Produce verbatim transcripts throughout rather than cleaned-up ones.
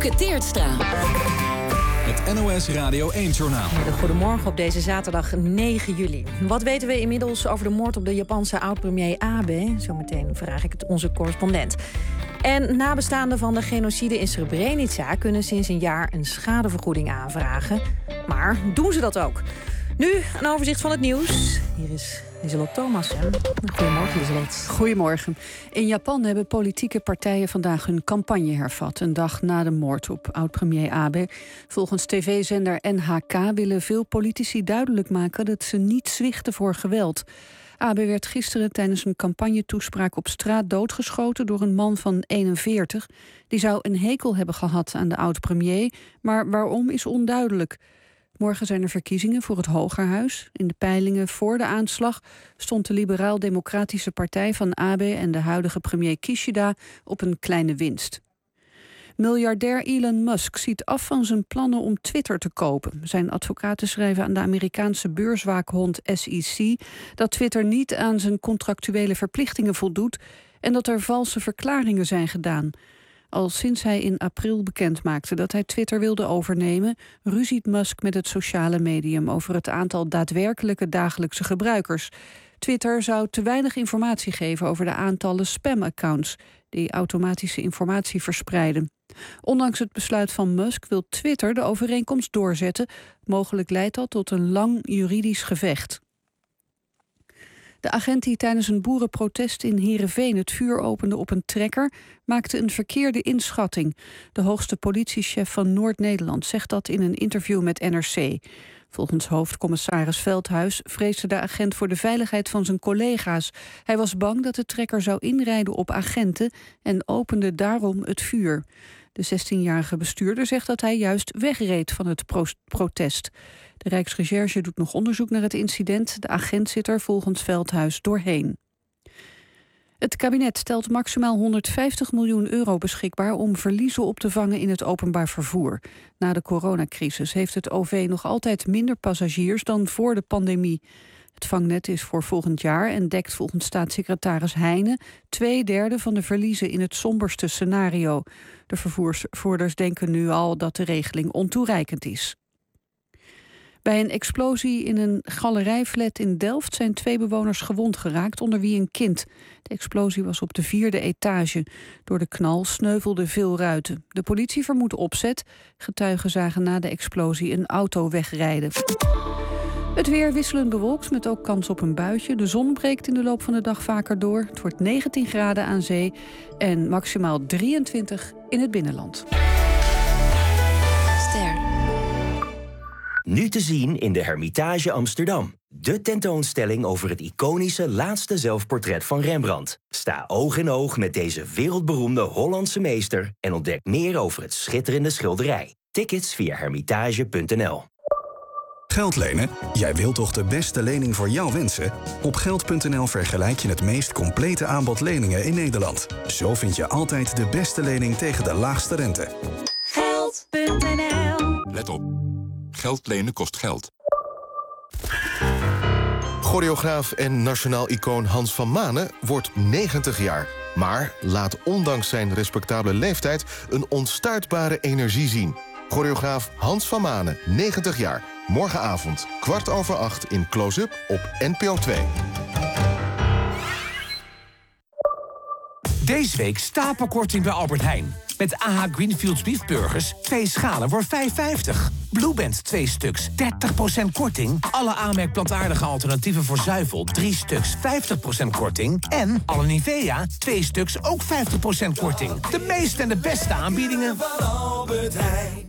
Diepke Teertstra. Het N O S Radio één-journaal. Goedemorgen op deze zaterdag negen juli. Wat weten we inmiddels over de moord op de Japanse oud-premier Abe? Zometeen vraag ik het onze correspondent. En nabestaanden van de genocide in Srebrenica kunnen sinds een jaar een schadevergoeding aanvragen. Maar doen ze dat ook? Nu een overzicht van het nieuws. Hier is Lieselot Thomassen. Goedemorgen, Lieselot. Goedemorgen. In Japan hebben politieke partijen vandaag hun campagne hervat. Een dag na de moord op oud-premier Abe. Volgens tv-zender N H K willen veel politici duidelijk maken dat ze niet zwichten voor geweld. Abe werd gisteren tijdens een campagnetoespraak op straat doodgeschoten door een man van eenenveertig. Die zou een hekel hebben gehad aan de oud-premier, maar waarom is onduidelijk. Morgen zijn er verkiezingen voor het Hogerhuis. In de peilingen voor de aanslag stond de liberaal-democratische partij van Abe en de huidige premier Kishida op een kleine winst. Miljardair Elon Musk ziet af van zijn plannen om Twitter te kopen. Zijn advocaten schrijven aan de Amerikaanse beurswaakhond S E C dat Twitter niet aan zijn contractuele verplichtingen voldoet en dat er valse verklaringen zijn gedaan. Al sinds hij in april bekendmaakte dat hij Twitter wilde overnemen, ruziet Musk met het sociale medium over het aantal daadwerkelijke dagelijkse gebruikers. Twitter zou te weinig informatie geven over de aantallen spam-accounts die automatische informatie verspreiden. Ondanks het besluit van Musk wil Twitter de overeenkomst doorzetten. Mogelijk leidt dat tot een lang juridisch gevecht. De agent die tijdens een boerenprotest in Heerenveen het vuur opende op een trekker maakte een verkeerde inschatting. De hoogste politiechef van Noord-Nederland zegt dat in een interview met N R C. Volgens hoofdcommissaris Veldhuis vreesde de agent voor de veiligheid van zijn collega's. Hij was bang dat de trekker zou inrijden op agenten en opende daarom het vuur. De zestienjarige bestuurder zegt dat hij juist wegreed van het pro- protest. De Rijksrecherche doet nog onderzoek naar het incident. De agent zit er volgens Veldhuis doorheen. Het kabinet stelt maximaal honderdvijftig miljoen euro beschikbaar om verliezen op te vangen in het openbaar vervoer. Na de coronacrisis heeft het O V nog altijd minder passagiers dan voor de pandemie. Het vangnet is voor volgend jaar en dekt volgens staatssecretaris Heijnen twee derde van de verliezen in het somberste scenario. De vervoerders denken nu al dat de regeling ontoereikend is. Bij een explosie in een galerijflat in Delft zijn twee bewoners gewond geraakt, onder wie een kind. De explosie was op de vierde etage. Door de knal sneuvelden veel ruiten. De politie vermoedt opzet. Getuigen zagen na de explosie een auto wegrijden. Het weer wisselend bewolkt met ook kans op een buitje. De zon breekt in de loop van de dag vaker door. Het wordt negentien graden aan zee en maximaal drieëntwintig in het binnenland. Ster. Nu te zien in de Hermitage Amsterdam. De tentoonstelling over het iconische laatste zelfportret van Rembrandt. Sta oog in oog met deze wereldberoemde Hollandse meester en ontdek meer over het schitterende schilderij. Tickets via hermitage punt n l. Geld lenen? Jij wilt toch de beste lening voor jouw wensen? Op geld punt n l vergelijk je het meest complete aanbod leningen in Nederland. Zo vind je altijd de beste lening tegen de laagste rente. Geld punt n l. Let op. Geld lenen kost geld. Choreograaf en nationaal icoon Hans van Manen wordt negentig jaar. Maar laat ondanks zijn respectabele leeftijd een onstuitbare energie zien. Choreograaf Hans van Manen, negentig jaar. Morgenavond, kwart over acht in Close-up op N P O twee. Deze week stapelkorting bij Albert Heijn. Met A H Greenfields beefburgers, twee schalen voor vijf vijftig. Blueband, twee stuks, dertig procent korting. Alle aanmerk plantaardige alternatieven voor zuivel, drie stuks, vijftig procent korting. En alle Nivea, twee stuks, ook vijftig procent korting. De meeste en de beste aanbiedingen van Albert Heijn.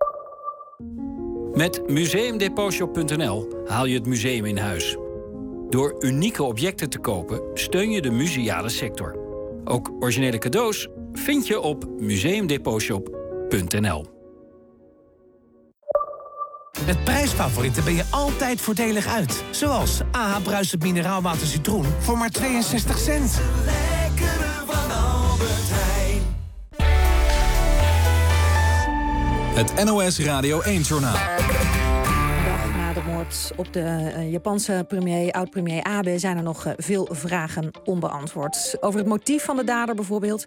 Met museumdeposhop punt n l haal je het museum in huis. Door unieke objecten te kopen steun je de museale sector. Ook originele cadeaus vind je op museumdeposhop punt n l. Met prijsfavorieten ben je altijd voordelig uit. Zoals A H bruisend mineraalwater citroen voor maar tweeënzestig cent. Lekkere van Albert Heijn. Het N O S Radio één-journaal. Na de moord op de uh, Japanse premier, oud-premier Abe zijn er nog uh, veel vragen onbeantwoord. Over het motief van de dader bijvoorbeeld.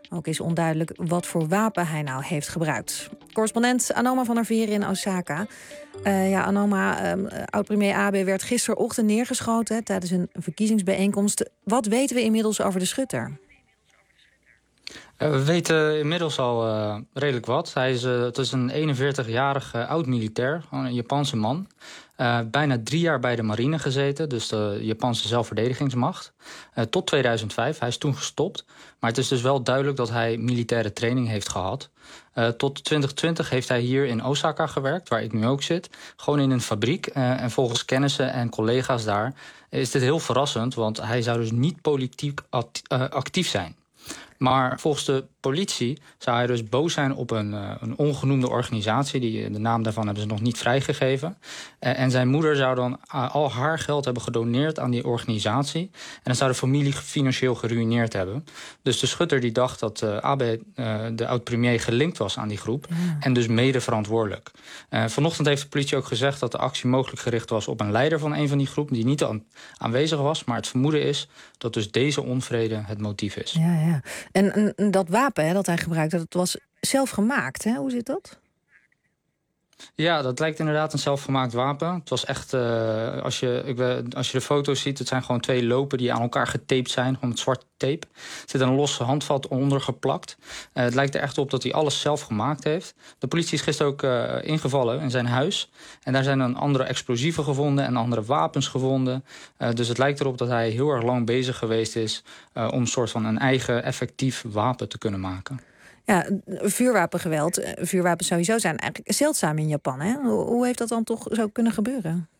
Ook is onduidelijk wat voor wapen hij nou heeft gebruikt. Correspondent Anoma van der Veer in Osaka. Uh, ja, Anoma, uh, oud-premier Abe werd gisterochtend neergeschoten hè, tijdens een verkiezingsbijeenkomst. Wat weten we inmiddels over de schutter? Uh, we weten inmiddels al uh, redelijk wat. Hij is, uh, het is een eenenveertigjarige oud-militair, gewoon een Japanse man. Uh, bijna drie jaar bij de marine gezeten, dus de Japanse zelfverdedigingsmacht. Uh, tot tweeduizend vijf, hij is toen gestopt. Maar het is dus wel duidelijk dat hij militaire training heeft gehad. Uh, tot twintig twintig heeft hij hier in Osaka gewerkt, waar ik nu ook zit. Gewoon in een fabriek. Uh, en volgens kennissen en collega's daar is dit heel verrassend, want hij zou dus niet politiek act- uh, actief zijn. Maar volgens de politie zou hij dus boos zijn op een, uh, een ongenoemde organisatie. Die, de naam daarvan hebben ze nog niet vrijgegeven. Uh, en zijn moeder zou dan uh, al haar geld hebben gedoneerd aan die organisatie. En dan zou de familie financieel geruïneerd hebben. Dus de schutter die dacht dat uh, Abe, uh, de oud-premier, gelinkt was aan die groep. Ja. En dus mede verantwoordelijk. Uh, vanochtend heeft de politie ook gezegd dat de actie mogelijk gericht was op een leider van een van die groepen die niet aan, aanwezig was. Maar het vermoeden is dat dus deze onvrede het motief is. Ja, ja. En, en dat wapen hè, dat hij gebruikte, dat was zelf gemaakt, hè? Hoe zit dat? Ja, dat lijkt inderdaad een zelfgemaakt wapen. Het was echt, uh, als, je, ik, als je de foto's ziet, het zijn gewoon twee lopen die aan elkaar getaped zijn, gewoon met zwarte tape. Er zit een los handvat onder geplakt. Uh, het lijkt er echt op dat hij alles zelf gemaakt heeft. De politie is gisteren ook uh, ingevallen in zijn huis. En daar zijn dan andere explosieven gevonden en andere wapens gevonden. Uh, dus het lijkt erop dat hij heel erg lang bezig geweest is uh, om een soort van een eigen effectief wapen te kunnen maken. Ja, vuurwapengeweld, vuurwapens sowieso zijn eigenlijk zeldzaam in Japan. Hè? Hoe heeft dat dan toch zo kunnen gebeuren?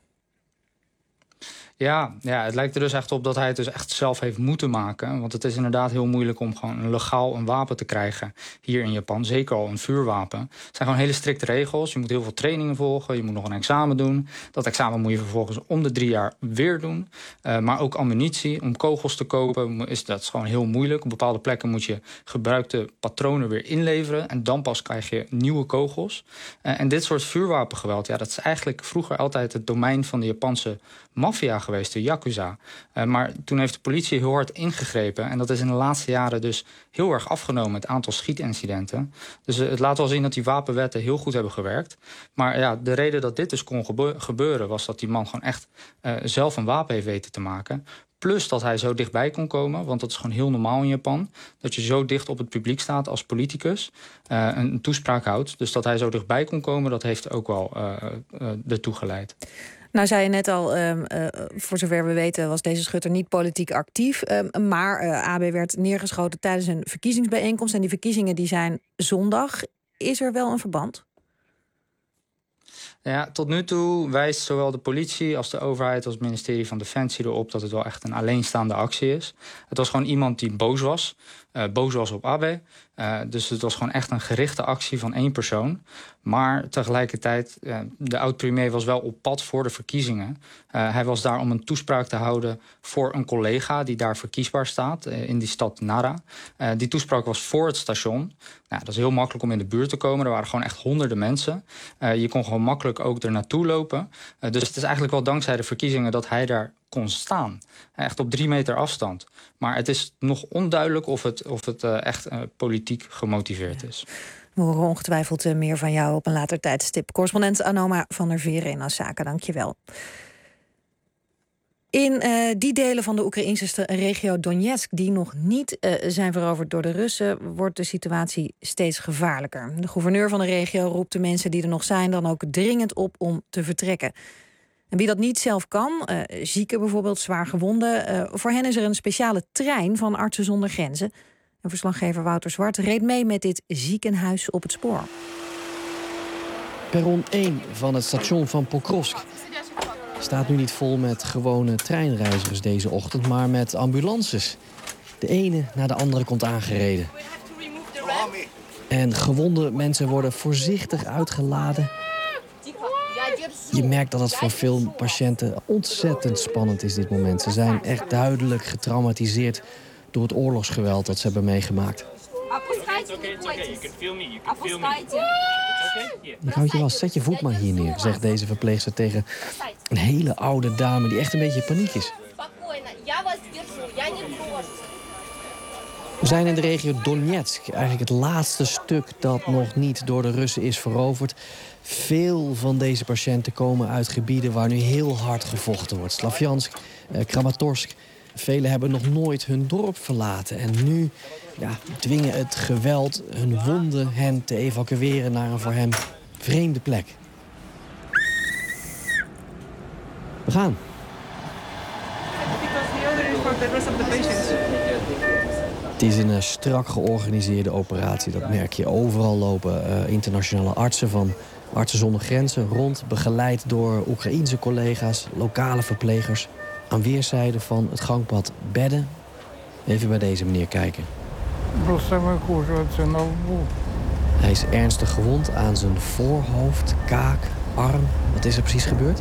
Ja, ja, het lijkt er dus echt op dat hij het dus echt zelf heeft moeten maken. Want het is inderdaad heel moeilijk om gewoon legaal een wapen te krijgen hier in Japan. Zeker al een vuurwapen. Het zijn gewoon hele strikte regels. Je moet heel veel trainingen volgen. Je moet nog een examen doen. Dat examen moet je vervolgens om de drie jaar weer doen. Uh, maar ook ammunitie. Om kogels te kopen is dat is gewoon heel moeilijk. Op bepaalde plekken moet je gebruikte patronen weer inleveren. En dan pas krijg je nieuwe kogels. Uh, en dit soort vuurwapengeweld, ja, dat is eigenlijk vroeger altijd het domein van de Japanse maffia geweest, de Yakuza. Uh, maar toen heeft de politie heel hard ingegrepen. En dat is in de laatste jaren dus heel erg afgenomen, het aantal schietincidenten. Dus uh, het laat wel zien dat die wapenwetten heel goed hebben gewerkt. Maar ja, de reden dat dit dus kon gebe- gebeuren was dat die man gewoon echt uh, zelf een wapen heeft weten te maken. Plus dat hij zo dichtbij kon komen, want dat is gewoon heel normaal in Japan. Dat je zo dicht op het publiek staat als politicus, uh, een toespraak houdt. Dus dat hij zo dichtbij kon komen, dat heeft ook wel uh, uh, ertoe geleid. Nou, zei je net al, uh, uh, voor zover we weten was deze schutter niet politiek actief. Uh, maar uh, Abe werd neergeschoten tijdens een verkiezingsbijeenkomst. En die verkiezingen die zijn zondag. Is er wel een verband? Ja, tot nu toe wijst zowel de politie als de overheid als het ministerie van Defensie erop dat het wel echt een alleenstaande actie is. Het was gewoon iemand die boos was. Uh, boos was op Abe. Uh, dus het was gewoon echt een gerichte actie van één persoon. Maar tegelijkertijd, uh, de oud-premier was wel op pad voor de verkiezingen. Uh, hij was daar om een toespraak te houden voor een collega die daar verkiesbaar staat, uh, in die stad Nara. Uh, die toespraak was voor het station. Nou, dat is heel makkelijk om in de buurt te komen. Er waren gewoon echt honderden mensen. Uh, je kon gewoon makkelijk ook er naartoe lopen. Uh, dus het is eigenlijk wel dankzij de verkiezingen dat hij daar kon staan. Echt op drie meter afstand. Maar het is nog onduidelijk of het, of het uh, echt uh, politiek gemotiveerd is. We horen ongetwijfeld uh, meer van jou op een later tijdstip. Correspondent Anoma van der Veer in Osaka, dank je wel. In uh, die delen van de Oekraïnse regio Donetsk die nog niet uh, zijn veroverd door de Russen, wordt de situatie steeds gevaarlijker. De gouverneur van de regio roept de mensen die er nog zijn dan ook dringend op om te vertrekken. En wie dat niet zelf kan, uh, zieken bijvoorbeeld, zwaar gewonden, uh, voor hen is er een speciale trein van Artsen zonder Grenzen. En verslaggever Wouter Zwart reed mee met dit ziekenhuis op het spoor. Perron één van het station van Pokrovsk staat nu niet vol met gewone treinreizigers deze ochtend, maar met ambulances. De ene na de andere komt aangereden. En gewonde mensen worden voorzichtig uitgeladen. Je merkt dat het voor veel patiënten ontzettend spannend is dit moment. Ze zijn echt duidelijk getraumatiseerd door het oorlogsgeweld dat ze hebben meegemaakt. Ik houd je wel, zet je voet maar hier neer, zegt deze verpleegster tegen een hele oude dame die echt een beetje in paniek is. zijn in de regio Donetsk, eigenlijk het laatste stuk dat nog niet door de Russen is veroverd. Veel van deze patiënten komen uit gebieden waar nu heel hard gevochten wordt. Slavjansk, eh, Kramatorsk. Velen hebben nog nooit hun dorp verlaten. En nu ja, dwingen het geweld hun wonden hen te evacueren naar een voor hem vreemde plek. We gaan. Het is een uh, strak georganiseerde operatie, dat merk je. Overal lopen uh, internationale artsen van Artsen zonder Grenzen rond, begeleid door Oekraïense collega's, lokale verplegers. Aan weerszijden van het gangpad bedden. Even bij deze meneer kijken. Hij is ernstig gewond aan zijn voorhoofd, kaak, arm. Wat is er precies gebeurd?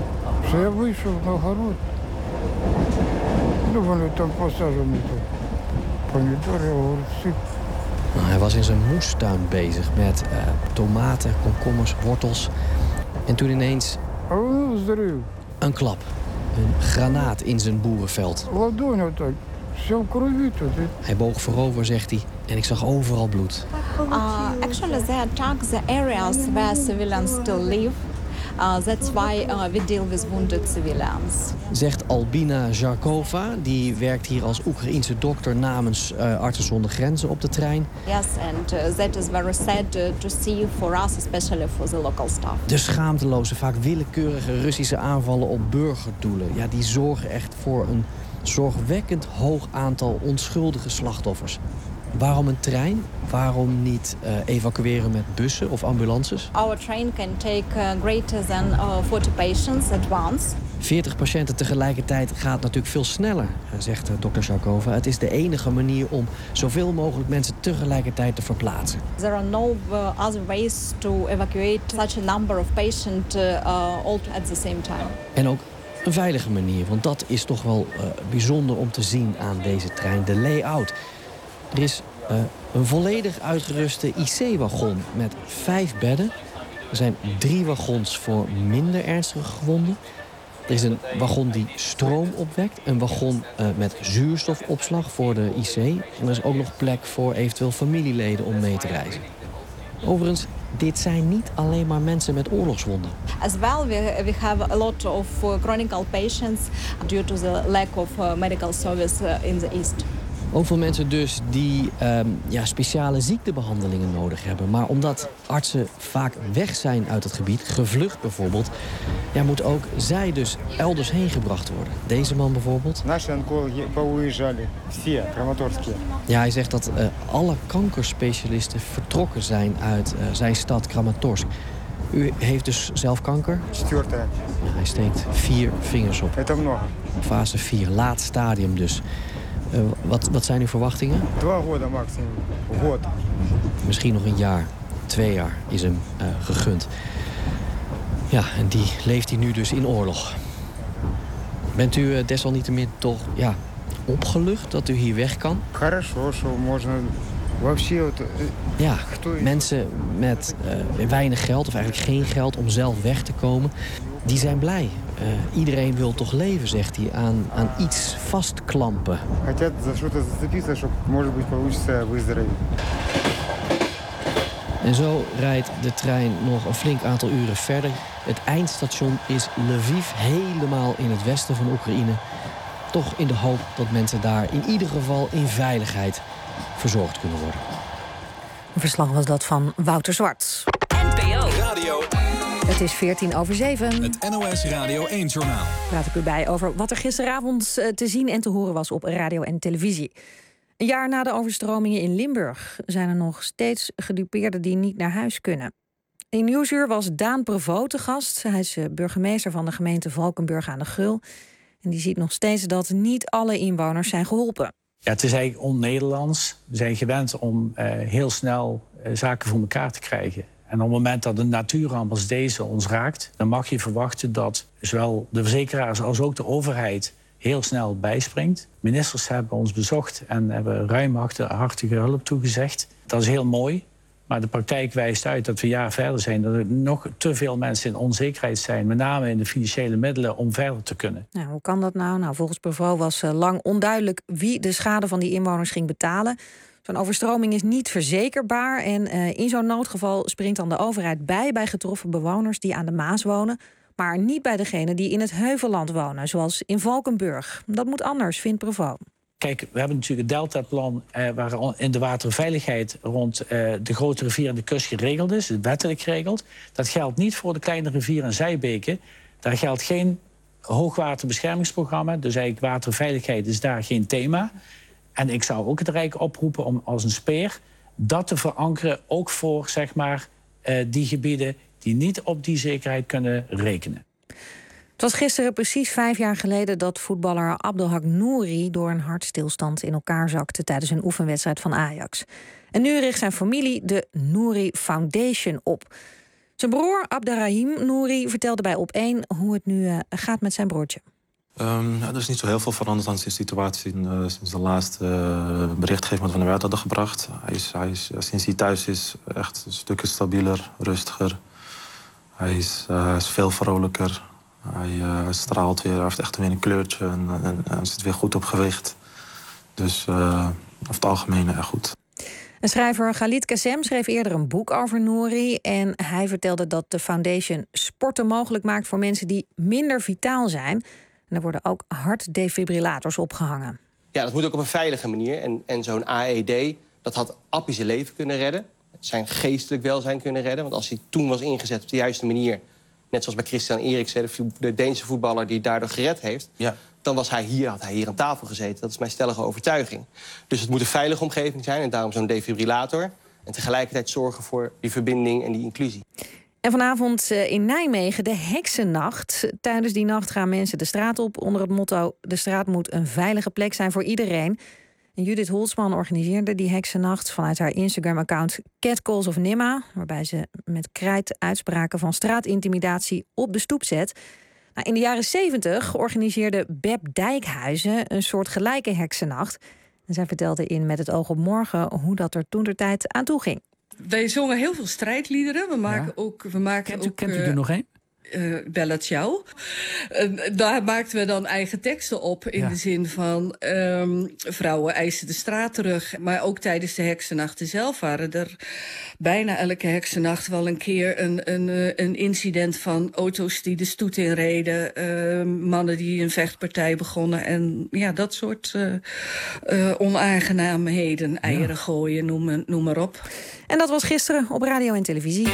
Nou, hij was in zijn moestuin bezig met uh, tomaten, komkommers, wortels. En toen ineens een klap. Een granaat in zijn boerenveld. Hij boog voorover, zegt hij, en ik zag overal bloed. Uh, actually, they attack the areas where civilians still live. Uh, that's why uh, we deal with wounded civilians. Zegt Albina Zharkova, die werkt hier als Oekraïense dokter namens uh, Artsen zonder Grenzen op de trein. Yes, and uh, that is very sad uh, to see for us, especially for the local staff. De schaamteloze, vaak willekeurige Russische aanvallen op burgerdoelen. Ja, die zorgen echt voor een zorgwekkend hoog aantal onschuldige slachtoffers. Waarom een trein? Waarom niet uh, evacueren met bussen of ambulances? Our train can take uh, greater than uh, forty patients at once. veertig patiënten tegelijkertijd gaat natuurlijk veel sneller, zegt dokter Zharkova. Het is de enige manier om zoveel mogelijk mensen tegelijkertijd te verplaatsen. There are no uh, other ways to evacuate such a number of patients uh, all at the same time. En ook een veilige manier, want dat is toch wel uh, bijzonder om te zien aan deze trein. De layout. Er is uh, een volledig uitgeruste I C-wagon met vijf bedden. Er zijn drie wagons voor minder ernstige gewonden. Er is een wagon die stroom opwekt. Een wagon uh, met zuurstofopslag voor de I C. En er is ook nog plek voor eventueel familieleden om mee te reizen. Overigens, dit zijn niet alleen maar mensen met oorlogswonden. As well, we, we have a lot of uh, chronic patients due to the lack of uh, medical service uh, in the east. Ook veel mensen dus die um, ja, speciale ziektebehandelingen nodig hebben. Maar omdat artsen vaak weg zijn uit het gebied, gevlucht bijvoorbeeld, ja, moet ook zij dus elders heen gebracht worden. Deze man bijvoorbeeld. Ja, hij zegt dat uh, alle kankerspecialisten vertrokken zijn uit uh, zijn stad Kramatorsk. U heeft dus zelf kanker? Ja, hij steekt vier vingers op. Fase vier, laat stadium dus. Uh, wat, wat zijn uw verwachtingen? Misschien nog een jaar, twee jaar is hem uh, gegund. Ja, en die leeft hij nu dus in oorlog. Bent u uh, desalniettemin toch ja, opgelucht dat u hier weg kan? Ja, mensen met uh, weinig geld of eigenlijk geen geld om zelf weg te komen, die zijn blij. Uh, iedereen wil toch leven, zegt hij, aan, aan iets vastklampen. En zo rijdt de trein nog een flink aantal uren verder. Het eindstation is Lviv, helemaal in het westen van Oekraïne. Toch in de hoop dat mensen daar in ieder geval in veiligheid verzorgd kunnen worden. Een verslag was dat van Wouter Zwart. N P O Radio. Het is veertien over zeven. Het N O S Radio één-journaal. Praat ik u bij over wat er gisteravond te zien en te horen was op radio en televisie. Een jaar na de overstromingen in Limburg zijn er nog steeds gedupeerden die niet naar huis kunnen. In Nieuwsuur was Daan Prevot te gast. Hij is burgemeester van de gemeente Valkenburg aan de Geul. En die ziet nog steeds dat niet alle inwoners zijn geholpen. Ja, het is eigenlijk on-Nederlands. We zijn gewend om uh, heel snel uh, zaken voor elkaar te krijgen. En op het moment dat een natuurramp als deze ons raakt, dan mag je verwachten dat zowel de verzekeraars als ook de overheid heel snel bijspringt. Ministers hebben ons bezocht en hebben ruimhartige hulp toegezegd. Dat is heel mooi. Maar de praktijk wijst uit dat we jaar verder zijn. Dat er nog te veel mensen in onzekerheid zijn. Met name in de financiële middelen om verder te kunnen. Nou, hoe kan dat nou? Nou, volgens Provaux was uh, lang onduidelijk wie de schade van die inwoners ging betalen. Zo'n overstroming is niet verzekerbaar. En uh, in zo'n noodgeval springt dan de overheid bij bij getroffen bewoners die aan de Maas wonen. Maar niet bij degenen die in het Heuvelland wonen, zoals in Valkenburg. Dat moet anders, vindt Provaux. Kijk, we hebben natuurlijk het Deltaplan eh, waarin de waterveiligheid rond eh, de grote rivier en de kust geregeld is, wettelijk geregeld. Dat geldt niet voor de kleine rivieren en zijbeken. Daar geldt geen hoogwaterbeschermingsprogramma. Dus eigenlijk waterveiligheid is daar geen thema. En ik zou ook het Rijk oproepen om als een speer dat te verankeren, ook voor zeg maar, uh, die gebieden die niet op die zekerheid kunnen rekenen. Het was gisteren precies vijf jaar geleden dat voetballer Abdelhak Nouri door een hartstilstand in elkaar zakte tijdens een oefenwedstrijd van Ajax. En nu richt zijn familie de Nouri Foundation op. Zijn broer Abderrahim Nouri vertelde bij Op één hoe het nu uh, gaat met zijn broertje. Um, ja, er is niet zo heel veel veranderd aan zijn situatie uh, sinds de laatste uh, berichtgeving van de wet hadden gebracht. Hij is, hij is, sinds hij thuis is echt een stukje stabieler, rustiger. Hij is, uh, is veel vrolijker. Hij uh, straalt weer, hij heeft echt weer een kleurtje en, en, en zit weer goed op gewicht. Dus uh, over het algemeen erg goed. En schrijver Khalid Kassem schreef eerder een boek over Nouri. En hij vertelde dat de foundation sporten mogelijk maakt voor mensen die minder vitaal zijn. En er worden ook hartdefibrillators opgehangen. Ja, dat moet ook op een veilige manier. En, en zo'n A E D, dat had Appie zijn leven kunnen redden. Zijn geestelijk welzijn kunnen redden. Want als hij toen was ingezet op de juiste manier, net zoals bij Christian Eriksen, de Deense voetballer die het daardoor gered heeft, ja, dan was hij hier, had hij hier aan tafel gezeten. Dat is mijn stellige overtuiging. Dus het moet een veilige omgeving zijn en daarom zo'n defibrillator. En tegelijkertijd zorgen voor die verbinding en die inclusie. En vanavond in Nijmegen de Heksennacht. Tijdens die nacht gaan mensen de straat op onder het motto: de straat moet een veilige plek zijn voor iedereen. En Judith Holtzman organiseerde die Heksennacht vanuit haar Instagram-account Catcalls of Nimma, waarbij ze met krijt uitspraken van straatintimidatie op de stoep zet. Nou, in de jaren zeventig organiseerde Beb Dijkhuizen een soort gelijke Heksennacht. En zij vertelde in Met het oog op morgen hoe dat er toentertijd aan toe ging. Wij zongen heel veel strijdliederen. We maken ja. ook. We maken kent u, ook, kent u er nog één? Uh, Bella Ciao. Uh, daar maakten we dan eigen teksten op. In ja. de zin van um, vrouwen eisen de straat terug. Maar ook tijdens de heksennachten zelf waren er bijna elke heksennacht wel een keer een, een, een incident van auto's die de stoet inreden. Uh, mannen die een vechtpartij begonnen. En ja, dat soort uh, uh, onaangenaamheden. Eieren ja. gooien, noem, noem maar op. En dat was gisteren op radio en televisie.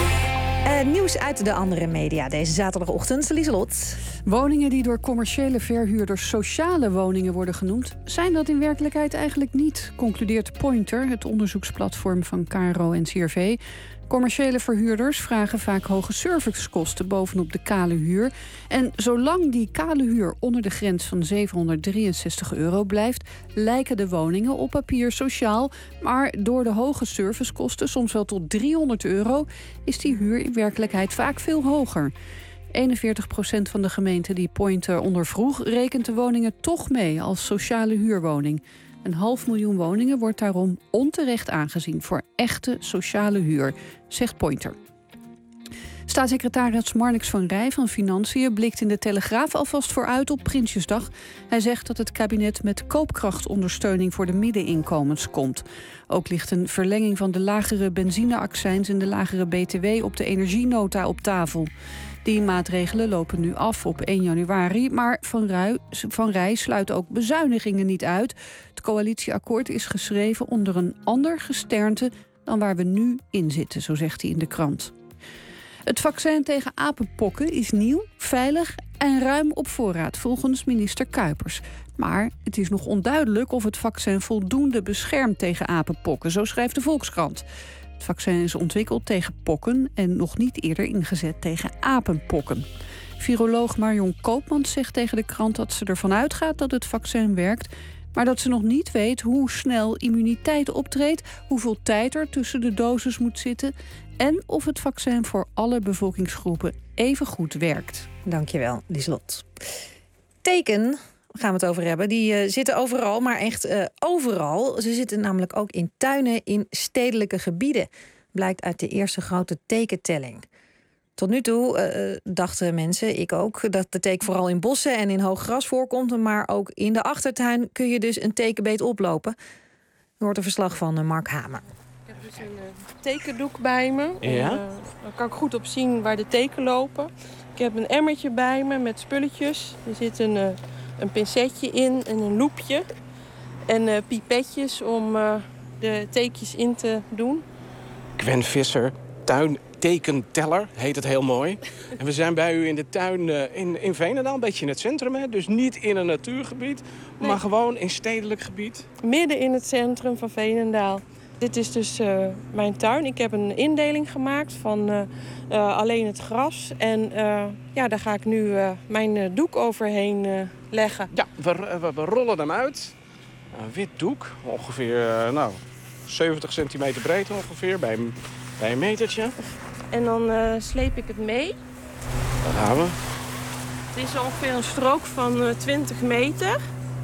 Uh, nieuws uit de andere media deze zaterdagochtend. Lieselot. Woningen die door commerciële verhuurders sociale woningen worden genoemd, zijn dat in werkelijkheid eigenlijk niet, concludeert Pointer, het onderzoeksplatform van K R O en C R V. Commerciële verhuurders vragen vaak hoge servicekosten bovenop de kale huur. En zolang die kale huur onder de grens van zevenhonderddrieënzestig euro blijft, lijken de woningen op papier sociaal. Maar door de hoge servicekosten, soms wel tot driehonderd euro, is die huur in werkelijkheid vaak veel hoger. eenenveertig procent van de gemeenten die Pointer ondervroeg rekent de woningen toch mee als sociale huurwoning. Een half miljoen woningen wordt daarom onterecht aangezien voor echte sociale huur, zegt Pointer. Staatssecretaris Marnix van Rij van Financiën blikt in de Telegraaf alvast vooruit op Prinsjesdag. Hij zegt dat het kabinet met koopkrachtondersteuning voor de middeninkomens komt. Ook ligt een verlenging van de lagere benzineaccijns en de lagere B T W op de energienota op tafel. Die maatregelen lopen nu af op één januari, maar Van Rij, Van Rij sluit ook bezuinigingen niet uit. Het coalitieakkoord is geschreven onder een ander gesternte dan waar we nu in zitten, zo zegt hij in de krant. Het vaccin tegen apenpokken is nieuw, veilig en ruim op voorraad, volgens minister Kuipers. Maar het is nog onduidelijk of het vaccin voldoende beschermt tegen apenpokken, zo schrijft de Volkskrant. Het vaccin is ontwikkeld tegen pokken en nog niet eerder ingezet tegen apenpokken. Viroloog Marion Koopmans zegt tegen de krant dat ze ervan uitgaat dat het vaccin werkt, maar dat ze nog niet weet hoe snel immuniteit optreedt, hoeveel tijd er tussen de doses moet zitten en of het vaccin voor alle bevolkingsgroepen even goed werkt. Dankjewel, Lieslot. Teken, gaan we het over hebben, die uh, zitten overal, maar echt uh, overal. Ze zitten namelijk ook in tuinen in stedelijke gebieden. blijkt uit de eerste grote tekentelling. Tot nu toe uh, dachten mensen, ik ook, dat de teek vooral in bossen en in hoog gras voorkomt. Maar ook in de achtertuin kun je dus een tekenbeet oplopen. Er hoort een verslag van uh, Mark Hamer. Ik heb dus een uh, tekendoek bij me. Ja? En, uh, dan kan ik goed op zien waar de teken lopen. Ik heb een emmertje bij me met spulletjes. Er zit een, uh, een pincetje in en een loepje. En uh, pipetjes om uh, de teekjes in te doen. Gwen Visser, tuintekenteller, heet het heel mooi. En we zijn bij u in de tuin uh, in, in Veenendaal, een beetje in het centrum. Hè? Dus niet in een natuurgebied, nee. maar gewoon in stedelijk gebied. Midden in het centrum van Veenendaal. Dit is dus uh, mijn tuin. Ik heb een indeling gemaakt van uh, uh, alleen het gras. En uh, ja, daar ga ik nu uh, mijn uh, doek overheen uh, leggen. Ja, we, we, we rollen hem uit. Een wit doek, ongeveer uh, nou, zeventig centimeter breed ongeveer, bij, bij een metertje. En dan uh, sleep ik het mee. Daar gaan we. Het is ongeveer een strook van uh, twintig meter.